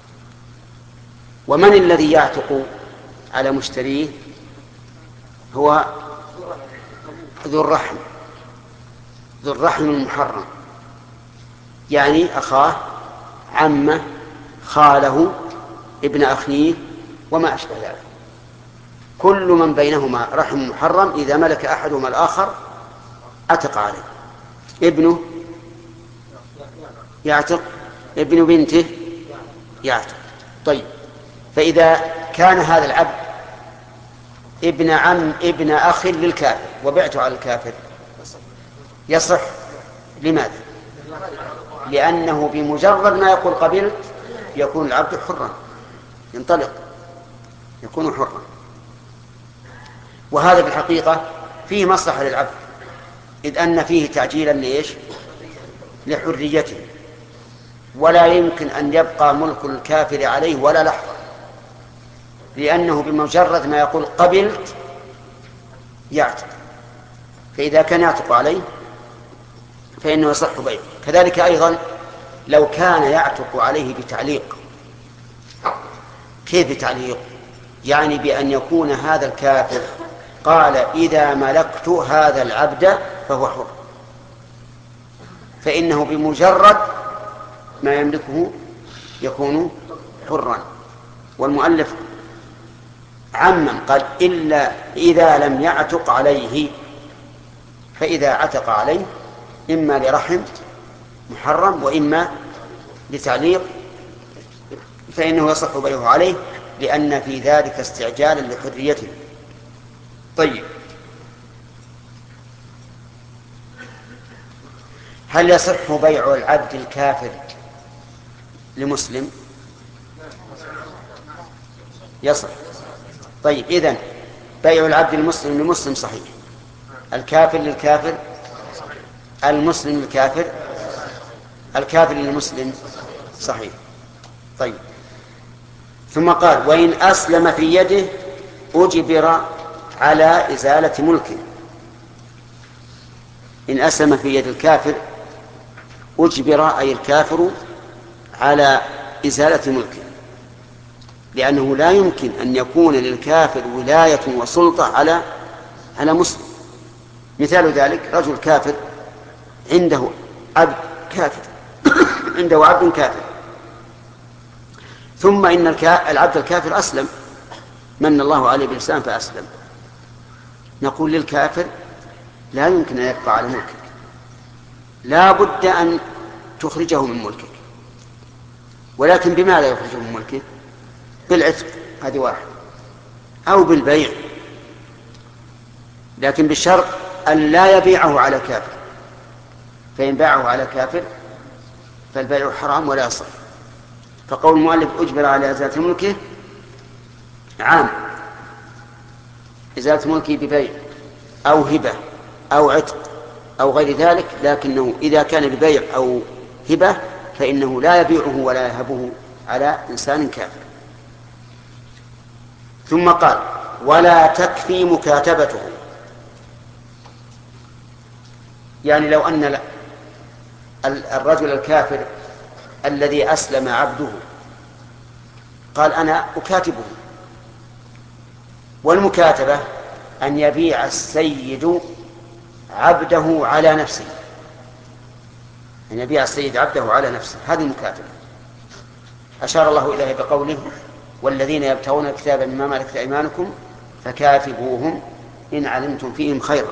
ومن الذي يعتق على مشتريه؟ هو ذو الرحم، ذو الرحم المحرم، يعني أخاه، عمه، خاله، ابن أخيه وما أشبه ذلك. كل من بينهما رحم محرم إذا ملك أحدهما الآخر عتق عليه. ابنه يعتق، ابن بنته يعتق. طيب فإذا كان هذا العبد ابن عم ابن أخ للكافر وبعته على الكافر يصح. لماذا؟ لأنه بمجرد ما يقول قبلت يكون العبد حرا، ينطلق، يكون حرا. وهذا بالحقيقة فيه مصلحة للعبد، إذ أن فيه تعجيلا ليش؟ لحريته، ولا يمكن أن يبقى ملك الكافر عليه ولا لحظة، لأنه بمجرد ما يقول قبلت يعتق، فإذا كان يعتق عليه فإنه يصح بيعه. كذلك أيضا لو كان يعتق عليه بتعليق. كيف تعليق؟ يعني بأن يكون هذا الكافر قال إذا ملكت هذا العبد فهو حر، فإنه بمجرد ما يملكه يكون حرا. والمؤلف عمم قال إلا إذا لم يعتق عليه، فإذا عتق عليه إما لرحم محرم وإما لتعليق فإنه يصح بيعه عليه، لأن في ذلك استعجالا لحريته. طيب هل يصح بيع العبد الكافر لمسلم؟ يصح. طيب إذن بيع العبد المسلم لمسلم صحيح، الكافر للكافر، المسلم للكافر، الكافر للمسلم صحيح. طيب ثم قال وإن أسلم في يده أجبر على إزالة ملكه. إن أسلم في يد الكافر أجبر أي الكافر على إزالة ملكه، لأنه لا يمكن أن يكون للكافر ولاية وسلطة على على مسلم. مثال ذلك رجل كافر عنده عبد كافر عنده عبد كافر، ثم إن العبد الكافر أسلم، من الله عليه بالإسلام فأسلم. نقول للكافر لا يمكن أن يبقى على ملكك، لا بد أن تخرجه من ملكك، ولكن بماذا يخرجه من ملكه؟ بالعتق، هذه واحد، أو بالبيع، لكن بالشرط أن لا يبيعه على كافر، فإن باعه على كافر فالبيع حرام ولا يصح. فقول المؤلف أجبر على إزالة ملكه عام، إزالة ملكه ببيع أو هبة أو عتق أو غير ذلك، لكنه إذا كان ببيع أو هبة فإنه لا يبيعه ولا يهبه على إنسان كافر. ثم قال ولا تكفي مكاتبته، يعني لو أن الرجل الكافر الذي أسلم عبده قال أنا أكاتبه، والمكاتبة أن يبيع السيد عبده على نفسه، أن يبيع السيد عبده على نفسه، هذه المكاتبة. أشار الله إليه بقوله والذين يبتغون الكتاب مما ملكت أيمانكم فكاتبوهم إن علمتم فيهم خيرا.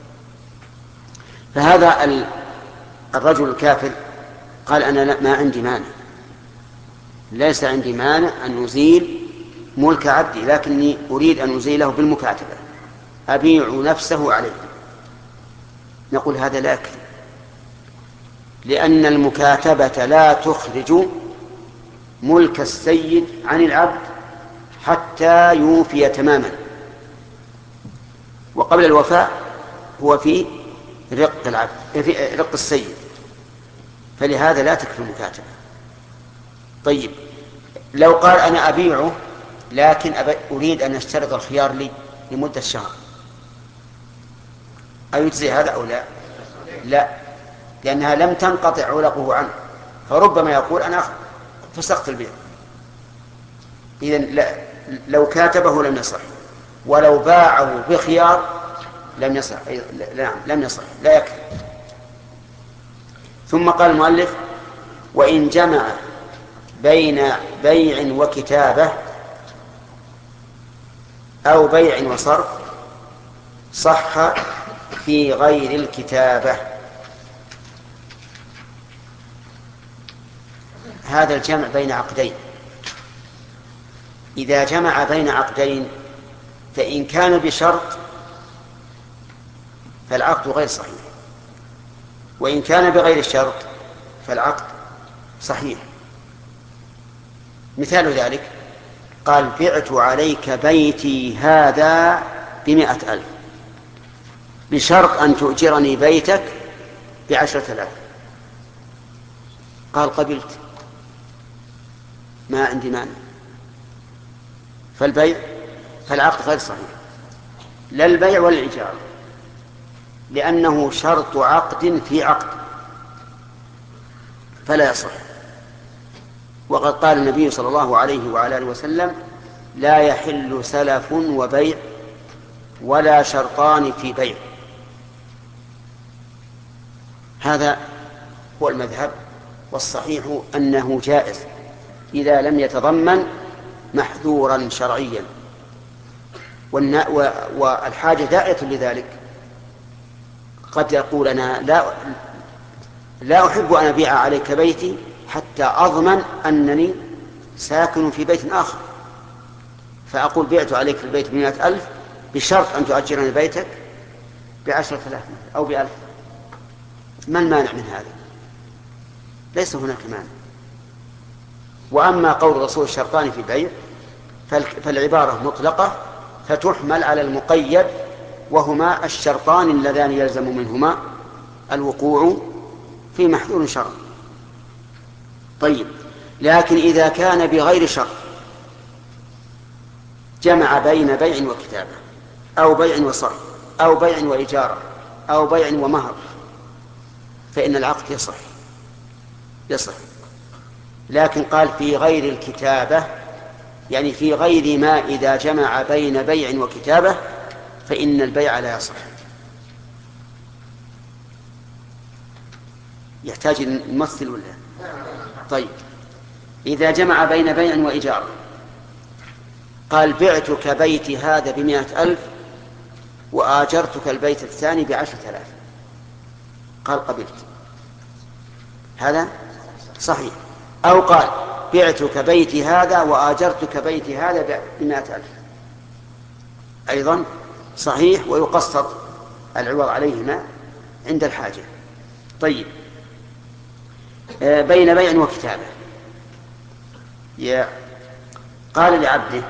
فهذا الرجل الكافر قال أنا ما عندي مانع، ليس عندي مانع أن أزيل ملك عبدي، لكني أريد أن أزيله بالمكاتبة، أبيع نفسه عليه. نقول هذا لا يكفي، لأن المكاتبة لا تخرج ملك السيد عن العبد حتى يوفي تماما، وقبل الوفاء هو في رق العبد، في رق السيد، فلهذا لا تكفي المكاتبة. طيب لو قال أنا أبيعه لكن أريد أن أشترط الخيار لي لمدة شهر، أيجزي هذا أو لا؟ لا، لأنها لم تنقطع علقه عنه، فربما يقول أنا فسخت البيع. إذن لو كاتبه لم يصح، ولو باعه بخيار لم يصح، نعم لم يصح، لا يكفي. ثم قال المؤلف وإن جمع بين بيع وكتابة أو بيع وصرف صح في غير الكتابة. هذا الجمع بين عقدين، إذا جمع بين عقدين فإن كان بشرط فالعقد غير صحيح، وإن كان بغير الشرط فالعقد صحيح. مثال ذلك قال بعت عليك بيتي هذا بمئة ألف بشرط أن تؤجرني بيتك بعشرة آلاف. قال قبلت، ما عندي مانع، فالبيع فالعقد غير صحيح، لا البيع ولا الإيجار، لأنه شرط عقد في عقد فلا يصح. وقد قال النبي صلى الله عليه وعلى آله وسلم لا يحل سلف وبيع ولا شرطان في بيع. هذا هو المذهب، والصحيح أنه جائز إذا لم يتضمن محذورا شرعيا، والحاجة داعية لذلك. قد يقول أنا لا, لا أحب أن أبيع عليك بيتي حتى أضمن أنني ساكن في بيت آخر، فأقول بعت عليك في البيت بمئة ألف بشرط أن تؤجرني بيتك بعشرة آلاف أو بألف. ما المانع من هذا؟ ليس هناك مانع. وأما قول الرسول الشرطان في بيع فالعبارة مطلقة فتحمل على المقيد، وهما الشرطان اللذان يلزم منهما الوقوع في محذور شرع. طيب لكن إذا كان بغير شرط جمع بين بيع وكتابة أو بيع وصرف أو بيع وإجارة أو بيع ومهر فإن العقد يصح يصح لكن قال في غير الكتابة، يعني في غير ما إذا جمع بين بيع وكتابة فإن البيع لا يصح. يحتاج نمثل ولا؟ طيب إذا جمع بين بيع وإجارة قال بعتك بيتي هذا بمئة ألف وآجرتك البيت الثاني بعشرة آلاف، قال قبلت، هذا صحيح. أو قال بعتك بيتي هذا وآجرتك بيتي هذا بمائة ألف، أيضا صحيح ويقسط العوض عليهما عند الحاجة. طيب، بين بيع وكتابة، قال لعبده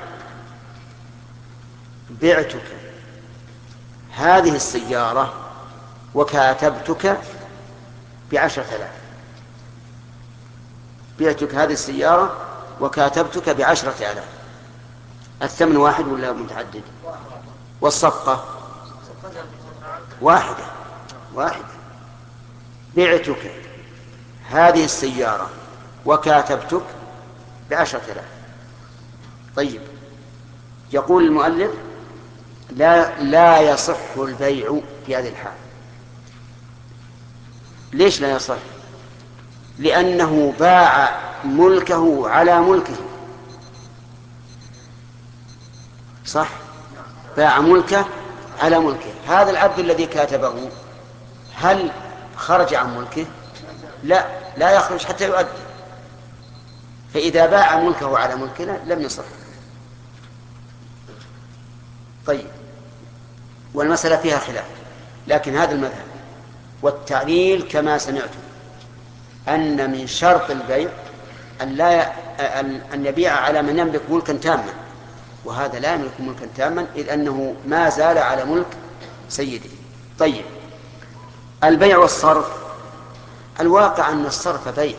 بعتك هذه السيارة وكاتبتك بعشرة آلاف، بعتك هذه السيارة وكاتبتك بعشرة آلاف، الثمن واحد ولا متعدد؟ والصفقة واحدة واحدة. بعتك هذه السيارة وكاتبتك بعشرة آلاف. طيب، يقول المؤلف لا لا يصح البيع في هذه الحال. ليش لا يصح؟ لأنه باع ملكه على ملكه، صح؟ باع ملكه على ملكه. هذا العبد الذي كاتبه هل خرج عن ملكه؟ لا، لا يخرج حتى يؤدي. فإذا باع ملكه على ملكه لم يصح. طيب، والمسألة فيها خلاف، لكن هذا المذهب والتعليل كما سمعتم أن من شرط البيع أن, لا أن يبيع على من يملك ملكا تاما، وهذا لا يملك ملكا تاما إذ أنه ما زال على ملك سيده. طيب، البيع والصرف، الواقع أن الصرف بيع،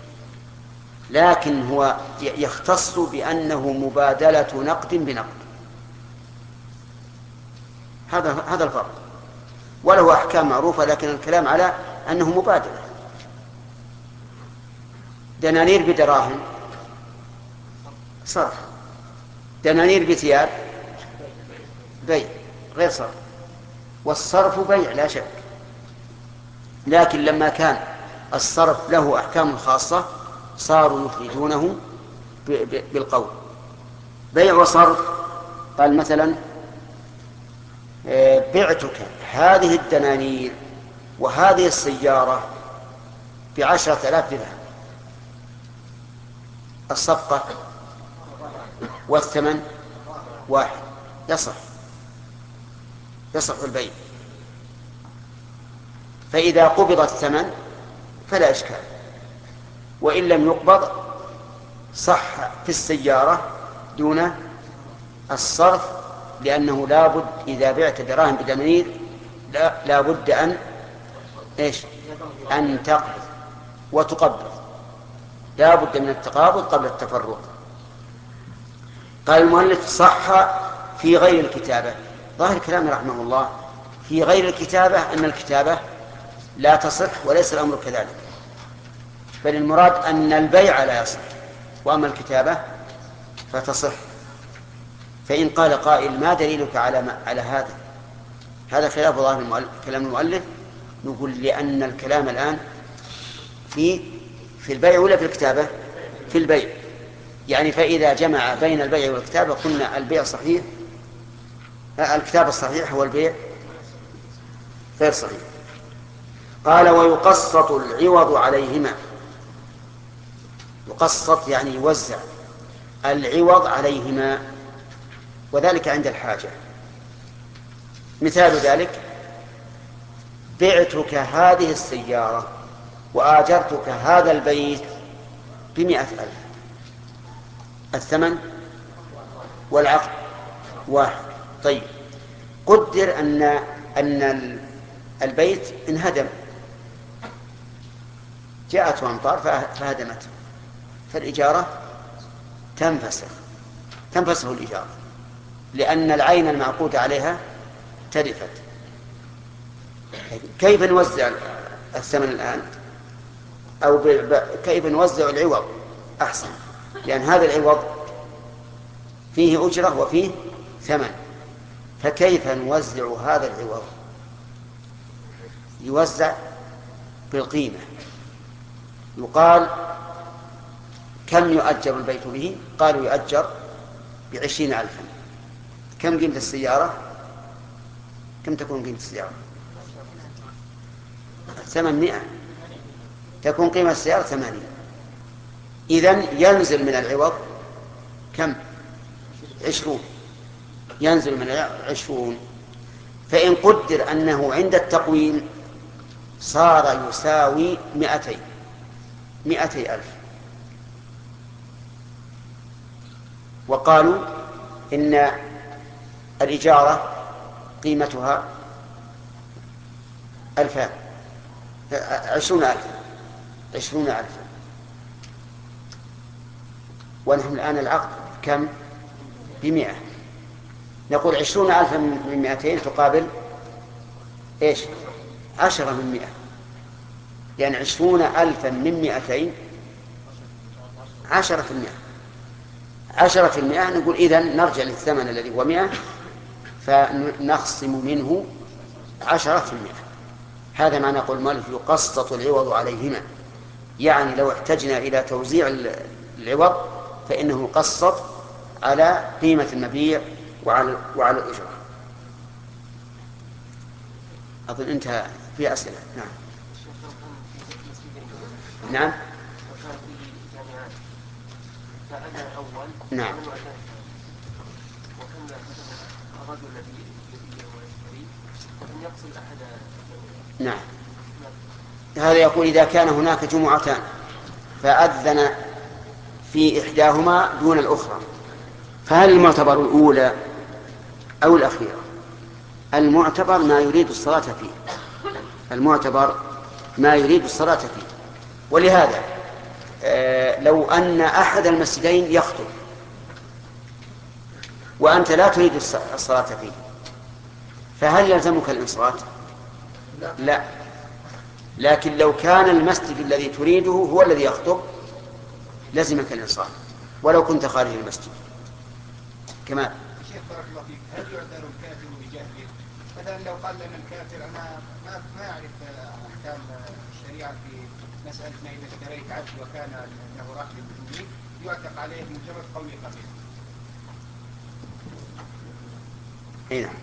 لكن هو يختص بأنه مبادلة نقد بنقد، هذا هذا الفرق، وله أحكام معروفة، لكن الكلام على أنه مبادلة. دنانير بدراهم صرف، دنانير بثياب بيع غير صرف، والصرف بيع لا شك، لكن لما كان الصرف له أحكام خاصة صاروا يخرجونه بالقول. بيع وصرف، قال مثلا بعتك هذه الدنانير وهذه السيارة بعشرة آلاف درهم، الصفقة والثمن واحد، يصح يصح البيع. فإذا قبض الثمن فلا إشكال، وإن لم يقبض صح في السيارة دون الصرف، لأنه لابد إذا بعت دراهم بدنانير لا لابد أن إيش أن تقبض وتقبض، لابد من التقابض قبل التفرق. قال المؤلف صح في غير الكتابة. ظاهر كلام رحمه الله في غير الكتابة أن الكتابة لا تصح، وليس الأمر كذلك، بل المراد أن البيع لا يصح، وأما الكتابة فتصح. فإن قال قائل ما دليلك على ما على هذا؟ هذا خلاف ظاهر كلام المؤلف. نقول لأن الكلام الآن في في البيع ولا في الكتابة؟ في البيع، يعني فإذا جمع بين البيع والكتابة قلنا البيع صحيح، الكتابة الصحيح والبيع غير صحيح. قال ويقسط العوض عليهما، يقسط يعني يوزع العوض عليهما، وذلك عند الحاجة. مثال ذلك بعتك هذه السيارة وآجرتك هذا البيت بمئة ألف، الثمن والعقد واحد. طيب، قدر أن أن البيت انهدم، جاءته أمطار فهدمته، فالإجارة تنفسخ تنفسخ الإجارة، لأن العين المعقود عليها تلفت. كيف نوزع الثمن الآن؟ أو كيف نوزع العوض أحسن، لأن هذا العوض فيه أجرة وفيه ثمن، فكيف نوزع هذا العوض؟ يوزع بالقيمة. يقال كم يؤجر البيت به؟ قالوا يؤجر بعشرين ألفا. كم قيمة السيارة؟ كم تكون قيمة السيارة؟ ثمانمائة، تكون قيمة السيارة ثمانية. إذن ينزل من العوض كم؟ عشرون، ينزل من عشرون. فإن قدر أنه عند التقويم صار يساوي مئتين مئتي ألف، وقالوا إن الإجارة قيمتها ألفان عشرون ألف عشرون ألف، ونحن الآن العقد كم؟ بمئة. نقول عشرون ألفا من مئتين تقابل إيش؟ عشرة من مئة، يعني عشرون ألفا من مئتين عشرة في المئة عشرة في المئة. نقول إذن نرجع للثمن الذي هو مئة فنخصم منه عشرة في المئة. هذا معنى قول مالك يقسط العوض عليهما، يعني لو احتجنا إلى توزيع العوض فإنه يقسط على قيمة المبيع وعلى, وعلى الإجرة. أظن انتهى في أسئلة. نعم نعم نعم نعم هذا يقول إذا كان هناك جمعتان فأذن في إحداهما دون الأخرى، فهل المعتبر الأولى أو الأخيرة؟ المعتبر ما يريد الصلاة فيه، المعتبر ما يريد الصلاة فيه. ولهذا آه لو أن أحد المسجدين يخطب وأنت لا تريد الصلاة فيه فهل يلزمك الإنصات؟ لا. لا، لكن لو كان المسجد الذي تريده هو الذي يخطب لزمك الإنصات ولو كنت خارج المسجد. كمان شيخ بارك الله فيك، هل يعذر الكافر بجهله؟ مثلا لو قال لنا الكافر أنا ما ما أعرف أحكام الشريعة في مسألة ما إذا اشتريت عبد وكان له رحل بدوني يعتق عليه بمجرد قول قبيل. هنا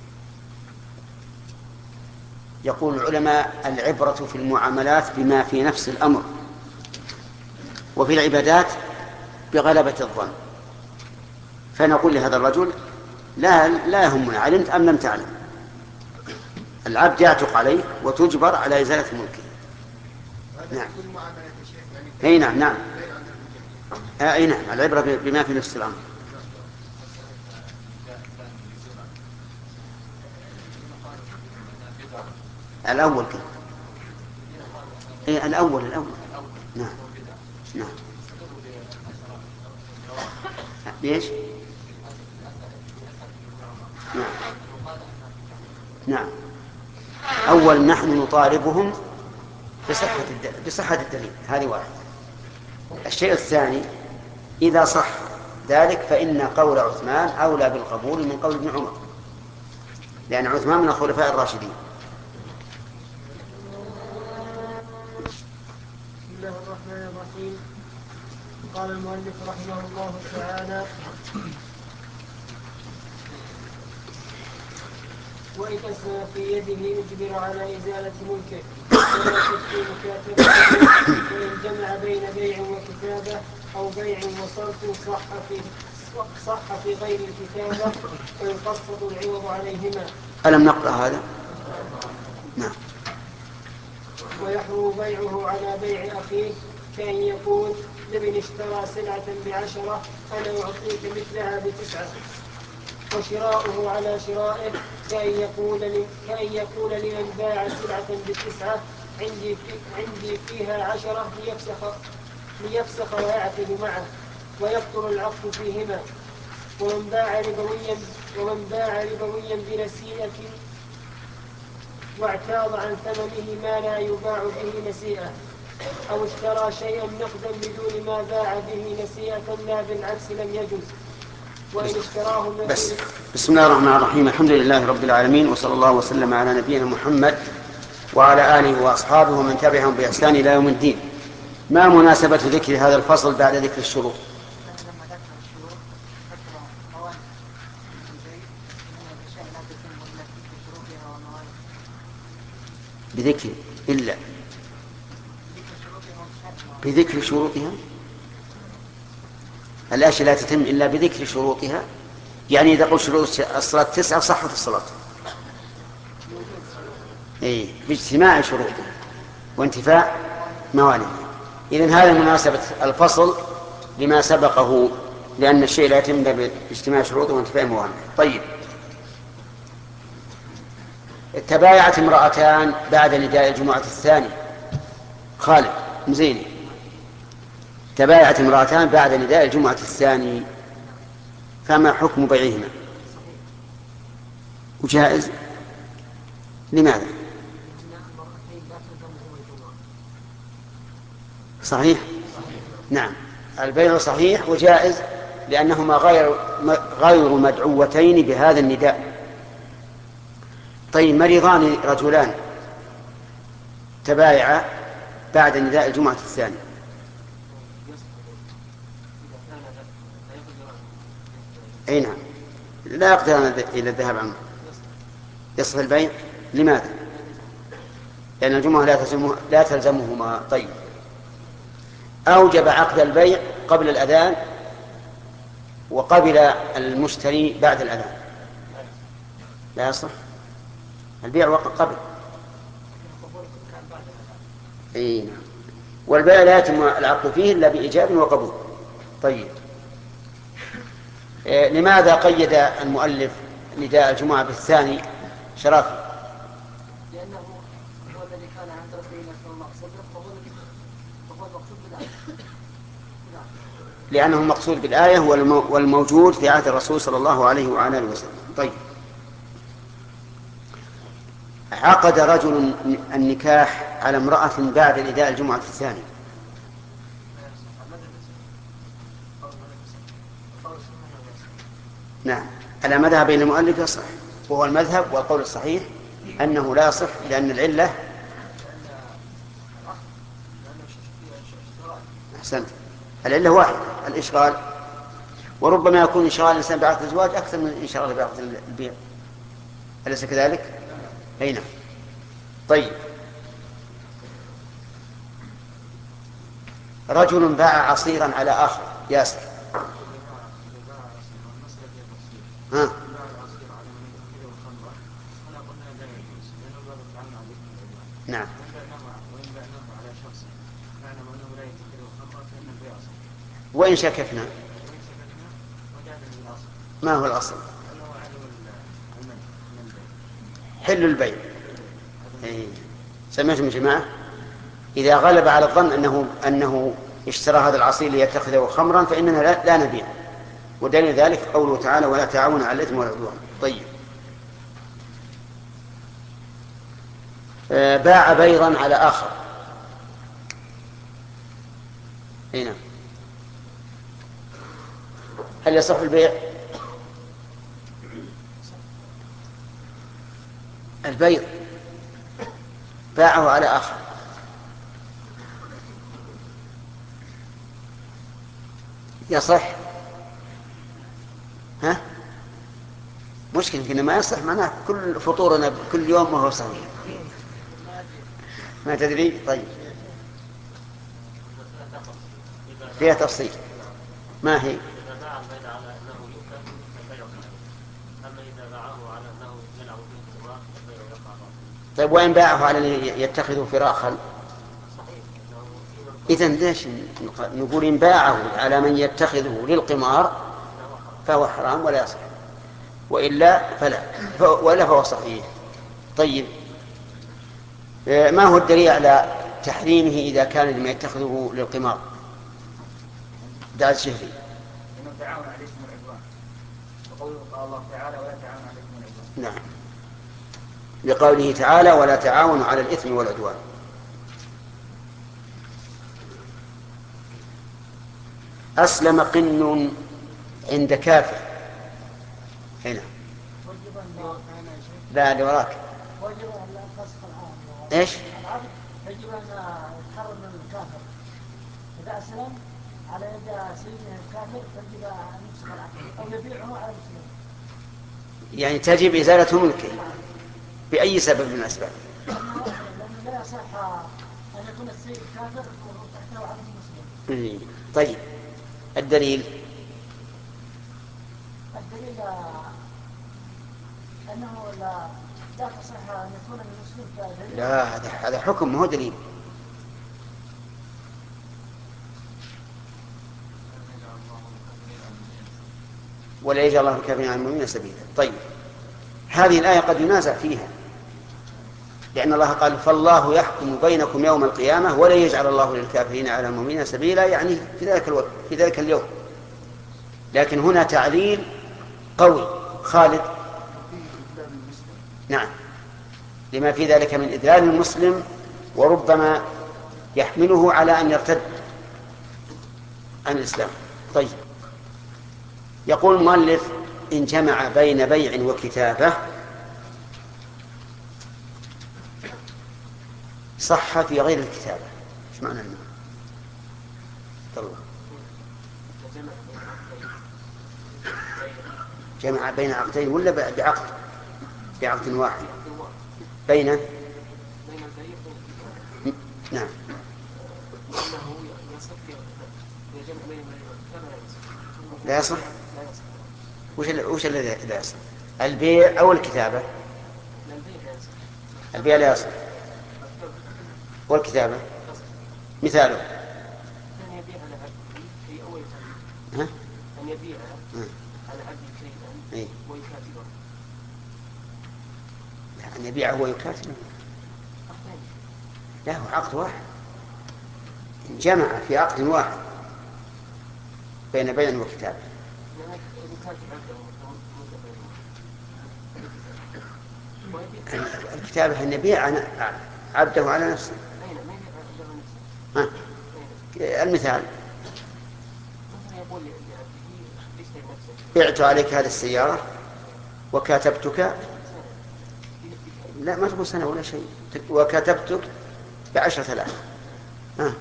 يقول العلماء العبرة في المعاملات بما في نفس الأمر، وفي العبادات بغلبة الظن. فنقول لهذا الرجل لا لا يهمنا علمت أم لم تعلم، العبد يعتق عليه وتجبر على إزالة ملكه. نعم أي نعم نعم أي نعم العبرة بما في نفس الأمر. الأول كده إيه الأول الأول نعم نعم ليش؟ نعم نعم أول نحن نطالبهم بصحة الدليل, بصحة الدليل. هذه واحد. الشيء الثاني إذا صح ذلك فإن قول عثمان أولى بالقبول من قول ابن عمر، لأن عثمان من الخلفاء الراشدين. بسم الله الرحمن الرحيم. قال المؤلف رحمه الله تعالى: وإذا كان في يده أجبر على إزالة ملكه ولا تكفي مكاتبته، وإن جمع بين بيع وكتابة أو بيع وصرف صح في صح في غير الكتابة ويقسط العوض عليهما. ألم نقرأ هذا؟ نعم. ويحرم بيعه على بيع أخيه كأن يقول لمن اشترى سلعة بعشرة أنا أعطيك مثلها بتسعة، وشراؤه على شرائه كأن يقول كأن يقول لمن باع سلعة بتسعة عندي في عندي فيها عشرة ليفسخ ليفسخ ويعقد معه ويبطل العقد فيهما. ومن باع ربويا ومن باع ربويا بنسيئة واعتاض عن ثمنه ما لا يباع به نسيئة، أو اشترى شيئا نقدا بدون ما باع به نسيئة لا بالعكس لم يجوز. وإن اشتراه بس بسم الله الرحمن الرحيم. الحمد لله رب العالمين، وصلى الله وسلم على نبينا محمد وعلى آله وأصحابه ومن تبعهم بإحسان إلى يوم الدين. ما مناسبة ذكر هذا الفصل بعد ذكر الشروط؟ بذكر إلا بذكر شروطها الأشياء لا تتم إلا بذكر شروطها، يعني إذا قلت شروط الصلاة تسعة صحت الصلاة، إيه باجتماع شروطها وانتفاء موانعها. إذن هذا مناسبة الفصل لما سبقه، لأن الشيء لا يتم باجتماع شروطه وانتفاء موانعه. طيب، تبايعت امرأتان بعد نداء الجمعة الثاني. خالد مزيني. تبايعت امرأتان بعد نداء الجمعة الثاني، فما حكم بيعهما؟ وجائز؟ لماذا؟ صحيح؟ نعم، البيع صحيح وجائز لأنهما غير غير مدعوتين بهذا النداء. طيب، مريضان رجلان تبايعا بعد نداء الجمعة الثاني، أي نعم، لا يقدران إلى الذهاب عنه، يصح البيع. لماذا؟ لأن الجمعة لا تلزمه لا تلزمهما. طيب، أوجب عقد البيع قبل الأذان وقبل المشتري بعد الأذان، لا يصح البيع وقت قبل. أي نعم، والبيع لا يتم العقد فيه إلا بإيجاب وقبول. طيب، إيه لماذا قيد المؤلف نداء الجمعة بالثاني؟ شرف. لأنه هو الذي كان عند رسول الله صلى الله عليه وسلم، فهو المقصود بالآية. لأنه المقصود بالآية والموجود في عهد الرسول صلى الله عليه وعلى آله وسلم. طيب، عقد رجل النكاح على امرأة بعد نداء الجمعة الثاني. نعم، على مذهب بين المؤلف يصح، وهو المذهب والقول الصحيح أنه لا يصح، لأن العلة أحسنت، العلة واحدة، الإشغال، وربما يكون إنشغال الإنسان بعقد الزواج أكثر من إنشغاله بعقد البيع، أليس كذلك؟ أي نعم. طيب، رجل باع عصيرا على آخر. ياسر. ها. نعم. وإن شككنا ما هو الأصل؟ حل البيع. إيه. سمعتم يا جماعة؟ إذا غلب على الظن أنه أنه اشترى هذا العصير ليتخذه خمرا فإننا لا, لا نبيع، ودليل ذلك قوله تعالى: ولا تعاونوا على الإثم والعدوان. طيب، آه باع بيضا على آخر. هنا هل يصح البيع؟ البيض باعه على آخر، يصح؟ ها؟ مشكلة إنه ما يصح، معناه كل فطورنا كل يوم وهو صحيح. ما تدري؟ طيب، فيها تفصيل. ما هي؟ طيب، وإن باعه على أن يتخذه فراخا؟ إذن ليش نقول إن باعه على من يتخذه للقمار فهو حرام ولا يصح، وإلا فلا ولا فهو صحيح. طيب، ما هو الدليل على تحريمه إذا كان لما يتخذه للقمار؟ دعاء الشهري. إنه تعاون على الإثم والعدوان، وقوله قال الله تعالى: ولا تعاون على الإثم والعدوان. نعم، لقوله تعالى: ولا تعاونوا على الإثم والعدوان. أسلم قن عند كافر. هنا لا لوراك. ايش؟ يجب ان يتحرر من الكافر اذا اسلم على يد سيدنا الكافر، فيجب ان يفسخ العقد او يبيعه على المسلمين. يعني تجب ازاله ملكه باي سبب من الاسباب. لانه لا يصح ان يكون السيد كافر وتحته عقد المسلمين. طيب، الدليل؟ إذا أنه لا لا تصح أن يكون المسلم كافر. لا، هذا هذا حكم ما هو دليل. ولا يجعل الله الكافرين على المؤمنين سبيلا. طيب، هذه الآية قد ينازع فيها، لأن الله قال فالله يحكم بينكم يوم القيامة ولا يجعل الله للكافرين على المؤمنين سبيلا، يعني في ذلك الوقت في ذلك اليوم. لكن هنا تعليل قوي. خالد. نعم، لما في ذلك من إذلال المسلم، وربما يحمله على أن يرتد عن الإسلام. طيب، يقول المؤلف إن جمع بين بيع وكتابة صح في غير الكتابة. ايش معنى المعنى؟ الله جمع بين عقدين ولا بعقد بعقد واحد؟ بين نعم. لا يصح. وش وش الذي لا يصح؟ البيع أو الكتابة؟ البيع لا يصح. والكتابة مثاله أن يبيع على عبده في أول ها؟ أن يبيع على عبده شيئا ويكاتبه. أن يبيعه ويكاتبه لا، هو عقد واحد. إن جمع في عقد واحد بين بيع وكتابة. الكتابة أن يبيع عبده على نفسه. ها. المثال بعت عليك هذه السيارة وكاتبتك، لا ما تقول سنة ولا شيء، وكاتبتك بعشرة آلاف. ها.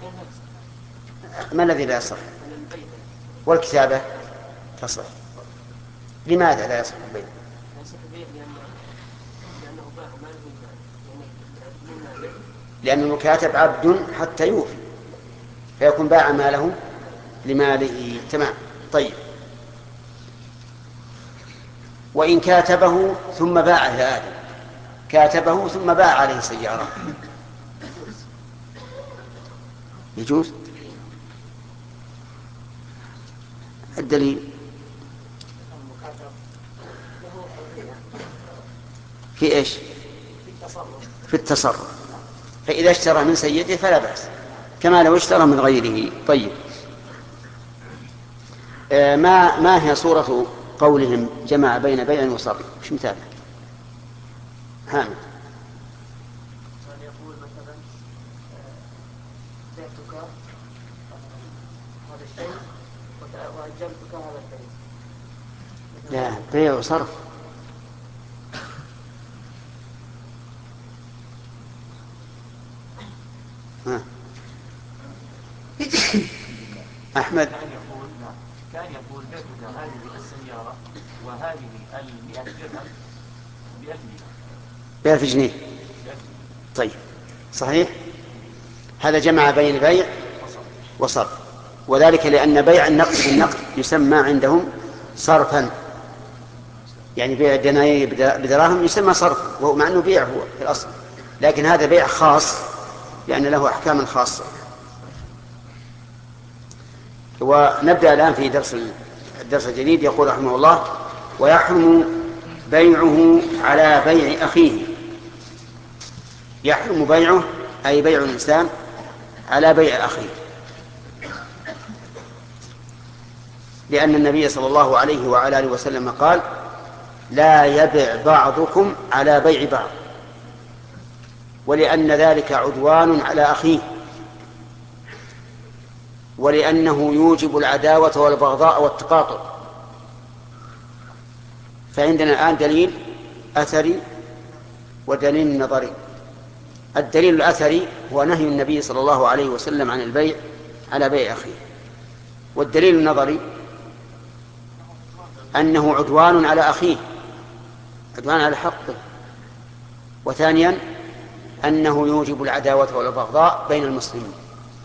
ما الذي لا يصح؟ والكتابة تصح. لماذا لا يصح البيع؟ لأن المكاتب عبد حتى يوفي، فيكون باع ماله لماله. تمام. طيب، وإن كاتبه ثم باع لآدم، كاتبه ثم باع عليه سيارة يجوز؟ الدليل في إيش؟ في التصرف. فإذا اشترى من سيده فلا بأس، كما لو اشترى من غيره. طيب، آه ما ما هي صورة قولهم جمع بين بيع وصرف؟ مش مثاله؟ حامد. كان يقول مثلا بعتك هذا الشيء وأجلتك هذا الشيء. لا، بيع وصرف. ها. أحمد. كان يقول كان يقول بعتك هذه السيارة وهذه المئة درهم بألف جنيه. بألف جنيه. طيب، صحيح. هذا جمع بين بيع وصرف، وذلك لأن بيع النقد بالنقد يسمى عندهم صرفا، يعني بيع الدنانير بدراهم يسمى صرف، وهو مع أنه بيع هو في الأصل، لكن هذا بيع خاص لأن له أحكام خاصة. ونبدأ الآن في درس الدرس الجديد. يقول رحمه الله: ويحرم بيعه على بيع أخيه. يحرم بيعه أي بيع الإنسان على بيع أخيه، لأن النبي صلى الله عليه وعلى آله وسلم قال: لا يبع بعضكم على بيع بعض، ولأن ذلك عدوان على أخيه، ولأنه يوجب العداوة والبغضاء والتقاطع. فعندنا الآن دليل أثري ودليل نظري. الدليل الأثري هو نهي النبي صلى الله عليه وسلم عن البيع على بيع أخيه، والدليل النظري أنه عدوان على أخيه، عدوان على حقه. وثانيا أنه يوجب العداوة والبغضاء بين المسلمين،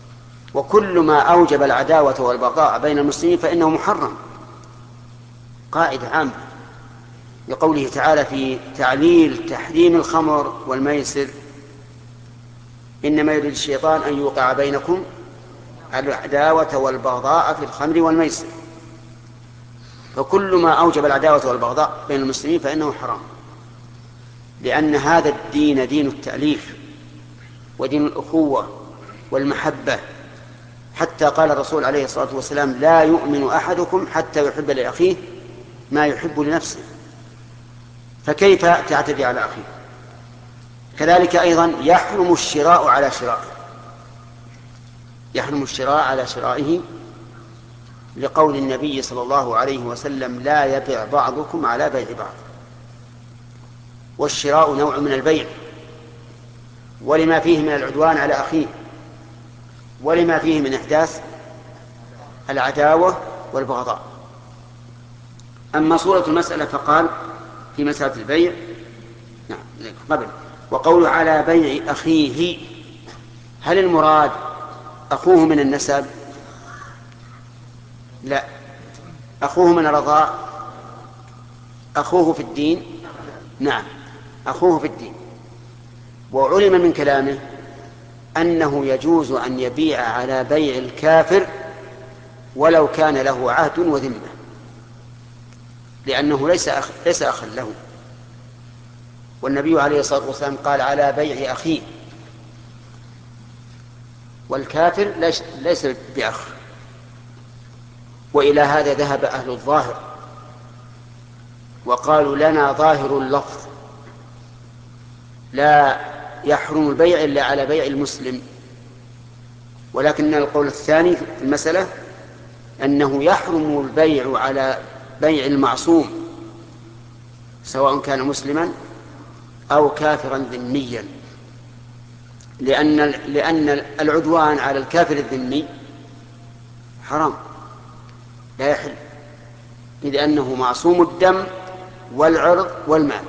وكل ما أوجب العداوة والبغضاء بين المسلمين فإنه محرم. قاعدة عامة لقوله تعالى في تعليل تحريم الخمر والميسر: إنما يريد الشيطان أن يوقع بينكم العداوة والبغضاء في الخمر والميسر. فكل ما أوجب العداوة والبغضاء بين المسلمين فإنه حرام، لأن هذا الدين دين التأليف ودين الأخوة والمحبة. حتى قال الرسول عليه الصلاة والسلام: لا يؤمن أحدكم حتى يحب لأخيه ما يحب لنفسه. فكيف تعتدي على أخيه؟ كذلك أيضا يحرم الشراء على شرائه، يحرم الشراء على شرائه لقول النبي صلى الله عليه وسلم: لا يبيع بعضكم على بيع بعض. والشراء نوع من البيع، ولما فيه من العدوان على أخيه، ولما فيه من إحداث العداوة والبغضاء. أما صورة المسألة فقال في مسألة البيع نعم قبل وقول على بيع أخيه، هل المراد أخوه من النسب؟ لا، أخوه من الرضاع، أخوه في الدين. نعم، أخوه في الدين. وعلم من كلامه أنه يجوز أن يبيع على بيع الكافر ولو كان له عهد وذمة، لأنه ليس أخ ليس أخا له. والنبي عليه الصلاة والسلام قال: على بيع أخيه، والكافر ليس, ليس بأخ. وإلى هذا ذهب أهل الظاهر وقالوا: لنا ظاهر اللفظ لا يحرم البيع إلا على بيع المسلم. ولكن القول الثاني في المسألة أنه يحرم البيع على بيع المعصوم سواء كان مسلما أو كافرا ذميا، لأن لأن العدوان على الكافر الذمي حرام لا يحل، إذ أنه معصوم الدم والعرض والمال.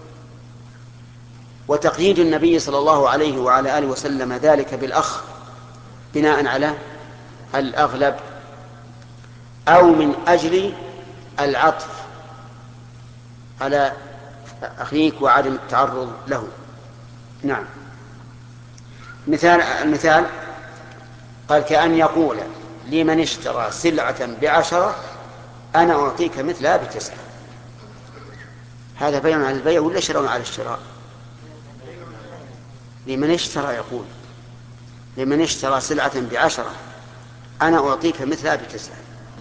وتقييد النبي صلى الله عليه وعلى آله وسلم ذلك بالأخ بناء على الأغلب أو من أجل العطف على أخيك وعدم التعرض له. نعم. مثال المثال قال: كأن يقول لمن اشترى سلعة بعشرة أنا أعطيك مثلها بتسعة. هذا بيع على البيع ولا شراء على الشراء؟ لمن اشترى، يقول لمن اشترى سلعة بعشرة أنا أعطيك مثلها بتسعة.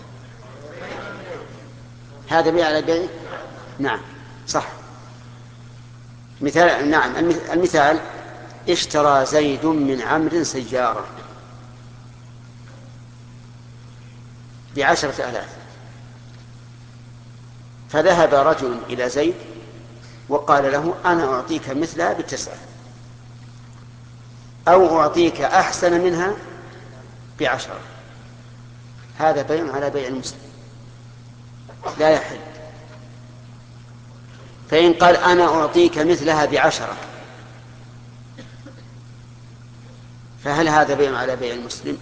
هذا بيع على البيع. نعم صح. مثال نعم المثال: اشترى زيد من عمرو سيارة بعشرة آلاف، فذهب رجل إلى زيد وقال له: أنا أعطيك مثلها بتسعة، أو أعطيك أحسن منها بعشرة. هذا بيع على بيع المسلم لا يحل. فإن قال: أنا أعطيك مثلها بعشرة، فهل هذا بيع على بيع المسلم؟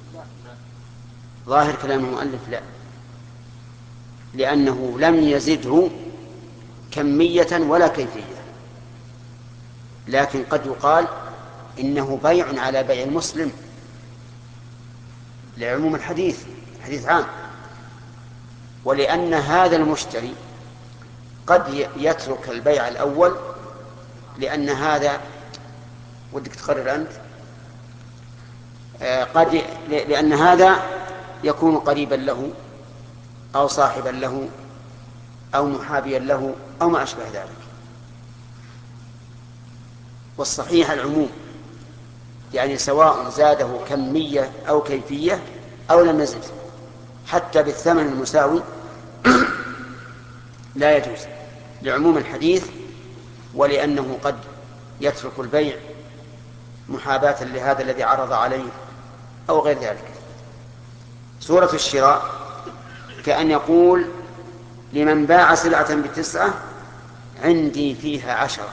ظاهر كلام المؤلف لا، لأنه لم يزده كمية ولا كيفية. لكن قد يقال إنه بيع على بيع المسلم لعموم الحديث، حديث عام، ولأن هذا المشتري قد يترك البيع الأول لأن هذا ودك تقرر أنت قد لأن هذا يكون قريبا له أو صاحبا له أو محابيا له أو ما أشبه ذلك. والصحيح العموم، يعني سواء زاده كمية أو كيفية أو لم يزد، حتى بالثمن المساوي لا يجوز لعموم الحديث، ولأنه قد يترك البيع محاباة لهذا الذي عرض عليه أو غير ذلك. سورة الشراء كأن يقول لمن باع سلعة بتسعة عندي فيها عشرة.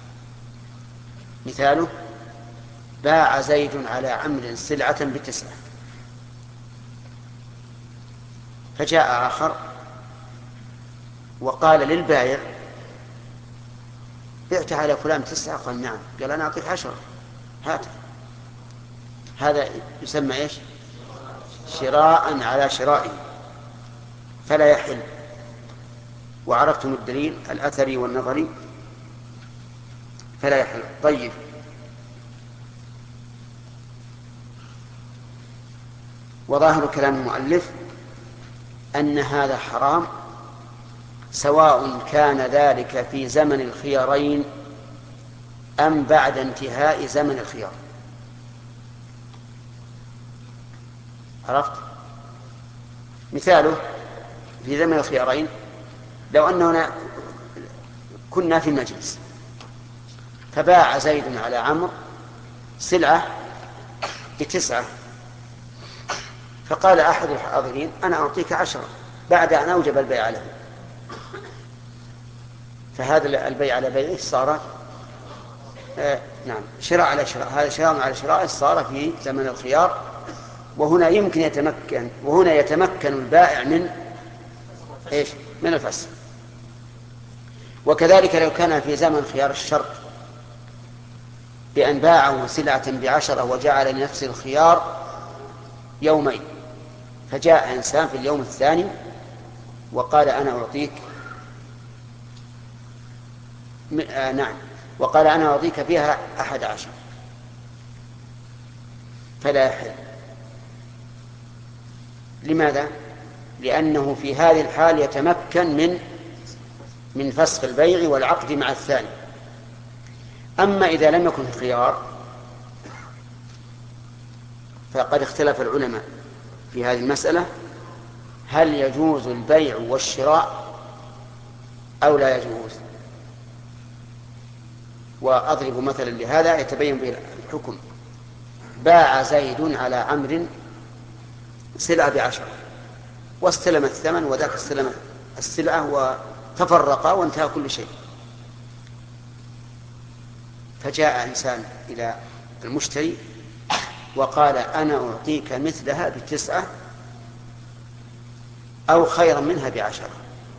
مثاله: باع زيد على عمرو سلعة بتسعة، فجاء آخر وقال للبائع بعت على فلان تسعة، قال نعم، قال أنا أعطيك عشرة، هات. هذا يسمى إيش؟ شراء على شرائه، فلا يحل. وعرفتم الدليل الأثري والنظري، فلا يحل. طيب، وظاهر كلام المؤلف أن هذا حرام سواء كان ذلك في زمن الخيارين أم بعد انتهاء زمن الخيار. عرفت؟ مثاله في زمن الخيارين، لو أننا كنا في مجلس فباع زيد على عمرو سلعة بتسعة، فقال أحد الحاضرين أنا أعطيك عشرة بعد أن أوجب البيع له، فهذا البيع على بيعه صار آه نعم شراء على شراء، هذا شراء على شراء صار في زمن الخيار، وهنا يمكن يتمكن وهنا يتمكن البائع من إيش؟ من الفسخ. وكذلك لو كان في زمن خيار الشرط بأن باعه سلعة بعشرة وجعل لنفسه الخيار يومين، فجاء إنسان في اليوم الثاني وقال أنا أعطيك م... آه نعم وقال أنا أعطيك فيها أحد عشر، فلا يحل. لماذا؟ لأنه في هذه الحال يتمكن من من فسخ البيع والعقد مع الثاني. أما إذا لم يكن خيار فقد اختلف العلماء في هذه المسألة، هل يجوز البيع والشراء أو لا يجوز؟ وأضرب مثلا لهذا يتبين به الحكم. باع زيد على عمرو سلعة بعشرة واستلم الثمن وذاك استلم السلعة وتفرقا وانتهى كل شيء، فجاء إنسان إلى المشتري وقال أنا أعطيك مثلها بتسعة أو خيرا منها بعشرة.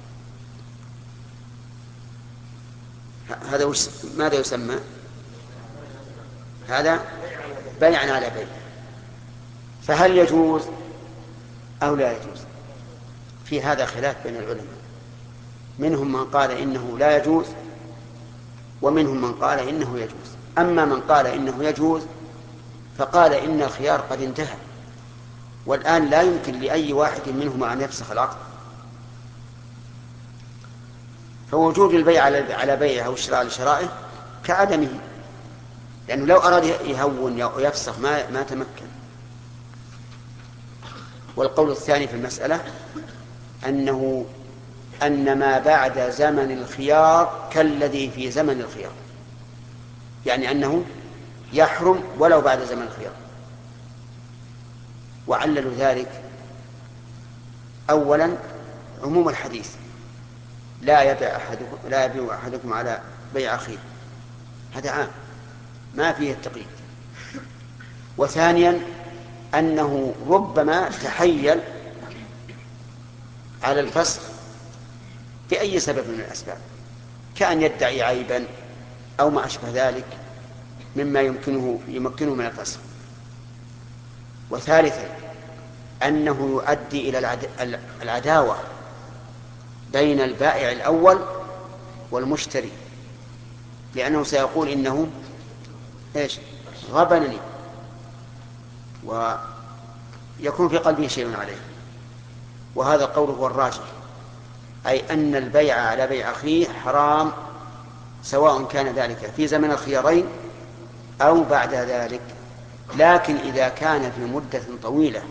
هذا وش ماذا يسمى؟ هذا بيع على بيع. فهل يجوز أو لا يجوز؟ في هذا خلاف بين العلماء، منهم من قال إنه لا يجوز ومنهم من قال إنه يجوز. أما من قال إنه يجوز فقال إن الخيار قد انتهى والآن لا يمكن لأي واحد منهما أن يفسخ العقد، فوجود البيع على بيعه أو الشراء لشرائه كعدمه، لأنه لو أراد يهون أو يفسخ ما, ما تمكن. والقول الثاني في المسألة أنه أن ما بعد زمن الخيار كالذي في زمن الخيار، يعني أنه يحرم ولو بعد زمن الخيار. وعللوا ذلك أولا عموم الحديث لا يبيع أحدكم لا يبيع أحدكم على بيع أخيه، هذا عام ما فيه التقييد. وثانيا أنه ربما تحيل على الفسخ بأي سبب من الأسباب، كأن يدعي عيبا أو ما أشبه ذلك مما يمكنه يمكنه من الفسخ. وثالثا أنه يؤدي إلى العداوة بين البائع الأول والمشتري، لأنه سيقول إنه إيش غبنني، ويكون في قلبه شيء عليه. وهذا القول هو الراجح، أي أن البيع على بيع أخيه حرام سواء كان ذلك في زمن الخيارين أو بعد ذلك. لكن إذا كان في مدة طويلة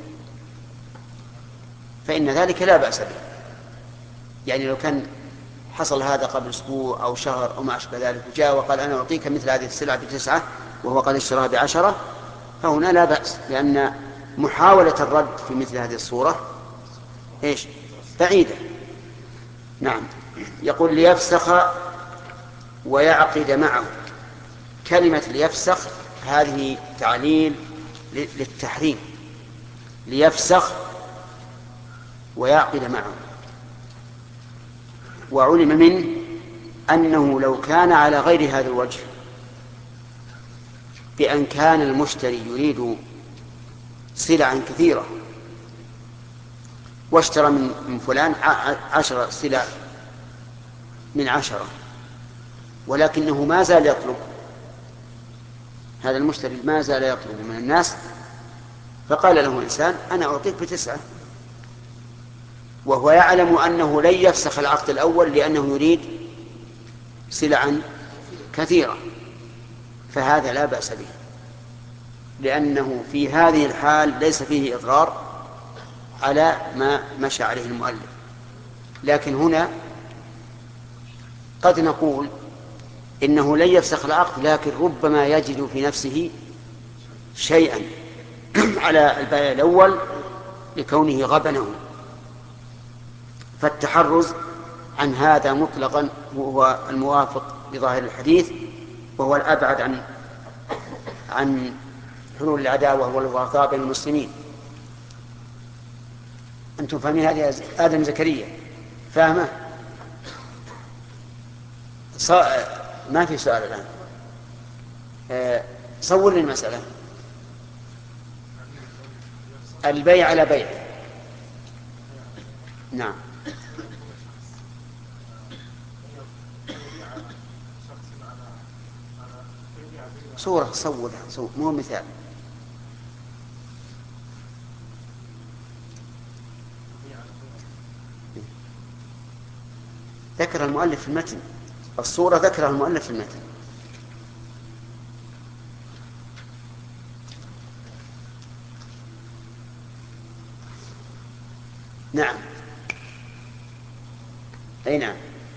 فإن ذلك لا بأس به، يعني لو كان حصل هذا قبل أسبوع أو شهر أو ما أشبه ذلك وجاء وقال أنا أعطيك مثل هذه السلعة بتسعة وهو قد اشتراها بعشرة، فهنا لا بأس، لأن محاولة الرد في مثل هذه الصورة إيش بعيدة. نعم. يقول ليفسخ ويعقد معه. كلمة ليفسخ هذه تعليل للتحريم، ليفسخ ويعقد معه. وعلم منه أنه لو كان على غير هذا الوجه، بأن كان المشتري يريد سلعا كثيرة واشترى من فلان عشر سلع من عشرة، ولكنه ما زال يطلب، هذا المشتري ما زال يطلب من الناس، فقال له إنسان أنا أعطيك بتسعة، وهو يعلم أنه لن يفسخ العقد الأول لأنه يريد سلعا كثيرة، فهذا لا بأس به، لأنه في هذه الحال ليس فيه إضرار على ما مشى عليه المؤلف. لكن هنا قد نقول إنه لن يفسخ العقد، لكن ربما يجد في نفسه شيئا على البائع الأول لكونه غبنه، فالتحرز عن هذا مطلقا هو الموافق لظاهر الحديث، وهو الأبعد عن عن حلول العداوة والبغضاء بين المسلمين. أنتم فاهمين هذه؟ آدم زكريا فاهمه؟ ص... ما في سؤال الآن. أه... صور لي المسألة. البيع على بيع. نعم. صورة صورها صور. مو مثال. ذكر المؤلف في المتن، الصورة ذكرها المؤلف في المتن. نعم. أي نعم.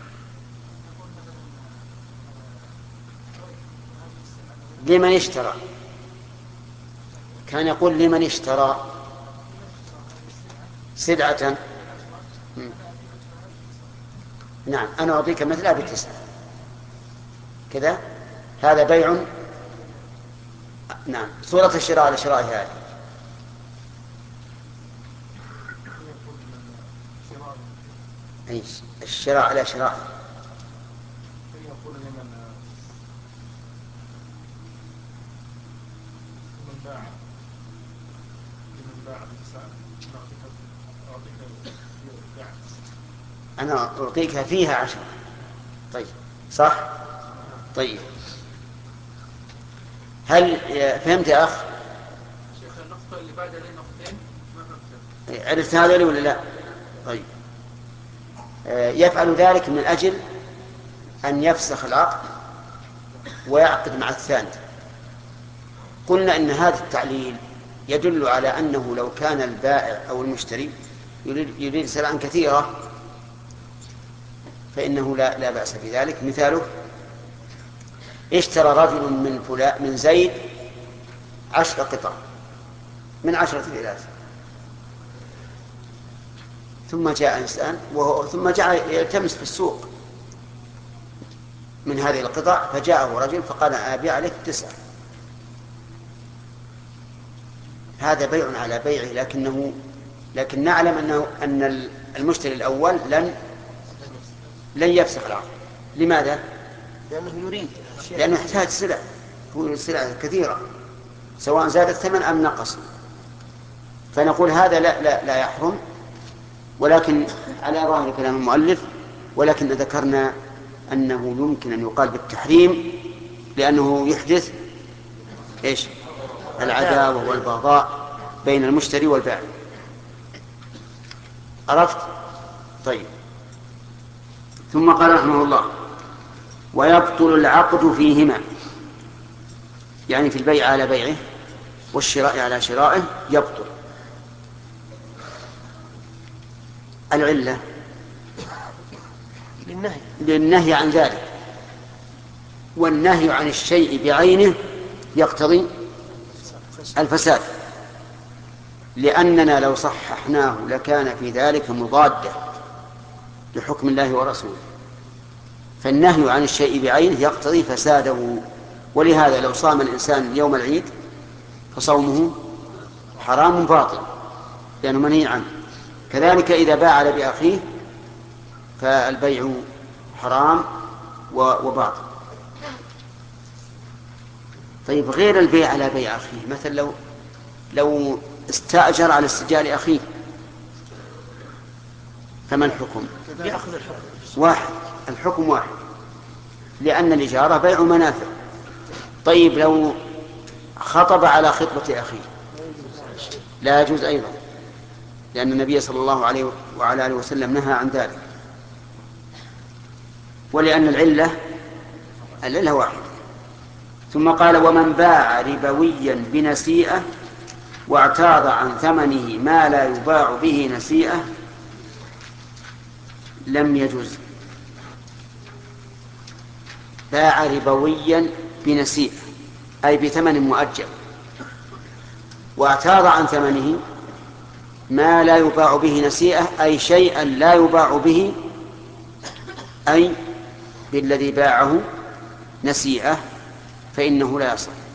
لمن اشترى، كان يقول لمن اشترى سلعة. نعم، أنا أعطيك مثلها بتسعة كذا، هذا بيع. نعم، صورة الشراء على شراء هذه. أي الشراء على شراء. أنا أعطيك فيها عشرة. طيب صح؟ طيب هل فهمت يا أخ؟ شيخ النقطة اللي بعد لي نقطتين ما فهمت. عرفت هذا ولا لا؟ طيب يفعل ذلك من أجل أن يفسخ العقد ويعقد مع الثاني. قلنا إن هذا التعليل يدل على أنه لو كان البائع أو المشتري يريد, يريد سلعا كثيرة فإنه لا, لا بأس بذلك. مثاله اشترى رجل من فلان من زيد عشر قطع من عشرة آلاف، ثم جاء إنسان وهو ثم جاء يلتمس في السوق من هذه القطع، فجاءه رجل فقال أبيع عليك تسعة. هذا بيع على بيعه، لكنه لكن نعلم أنه أن المشتري الأول لن لن يفسخ العقد. لماذا؟ لأنه يريد، لأنه يحتاج سلع، هو سلع كثيرة سواء زاد الثمن أم نقص، فنقول هذا لا لا لا يحرم، ولكن على ظاهر كلام المؤلف. ولكن ذكرنا أنه يمكن أن يقال بالتحريم لأنه يحدث إيش؟ العداوة والبغضاء بين المشتري والبائع. عرفت؟ طيب. ثم قال رحمه الله: ويبطل العقد فيهما، يعني في البيع على بيعه والشراء على شرائه يبطل. العلة للنهي للنهي عن ذلك، والنهي عن الشيء بعينه يقتضي الفساد، لأننا لو صححناه لكان في ذلك مضادة لحكم الله ورسوله، فالنهي عن الشيء بعينه يقتضي فساده. ولهذا لو صام الإنسان يوم العيد فصومه حرام باطل لأنه منهي عنه. كذلك إذا باع على بأخيه فالبيع حرام وباطل. طيب غير البيع على بيع أخيه، مثلا لو لو استأجر على استئجار أخيه فما الحكم؟ يأخذ الحكم واحد، الحكم واحد، لأن الإجارة بيع منافع. طيب لو خطب على خطبة أخيه لا يجوز أيضا، لأن النبي صلى الله عليه وعلى آله وسلم نهى عن ذلك، ولأن العلة العلة واحدة. ثم قال ومن باع ربويا بنسيئة واعتاض عن ثمنه ما لا يباع به نسيئة لم يجوز. باع ربويا بنسيئة أي بثمن مؤجل، واعتاض عن ثمنه ما لا يباع به نسيئة أي شيئا لا يباع به، أي بالذي باعه نسيئة، فإنه لا يصح.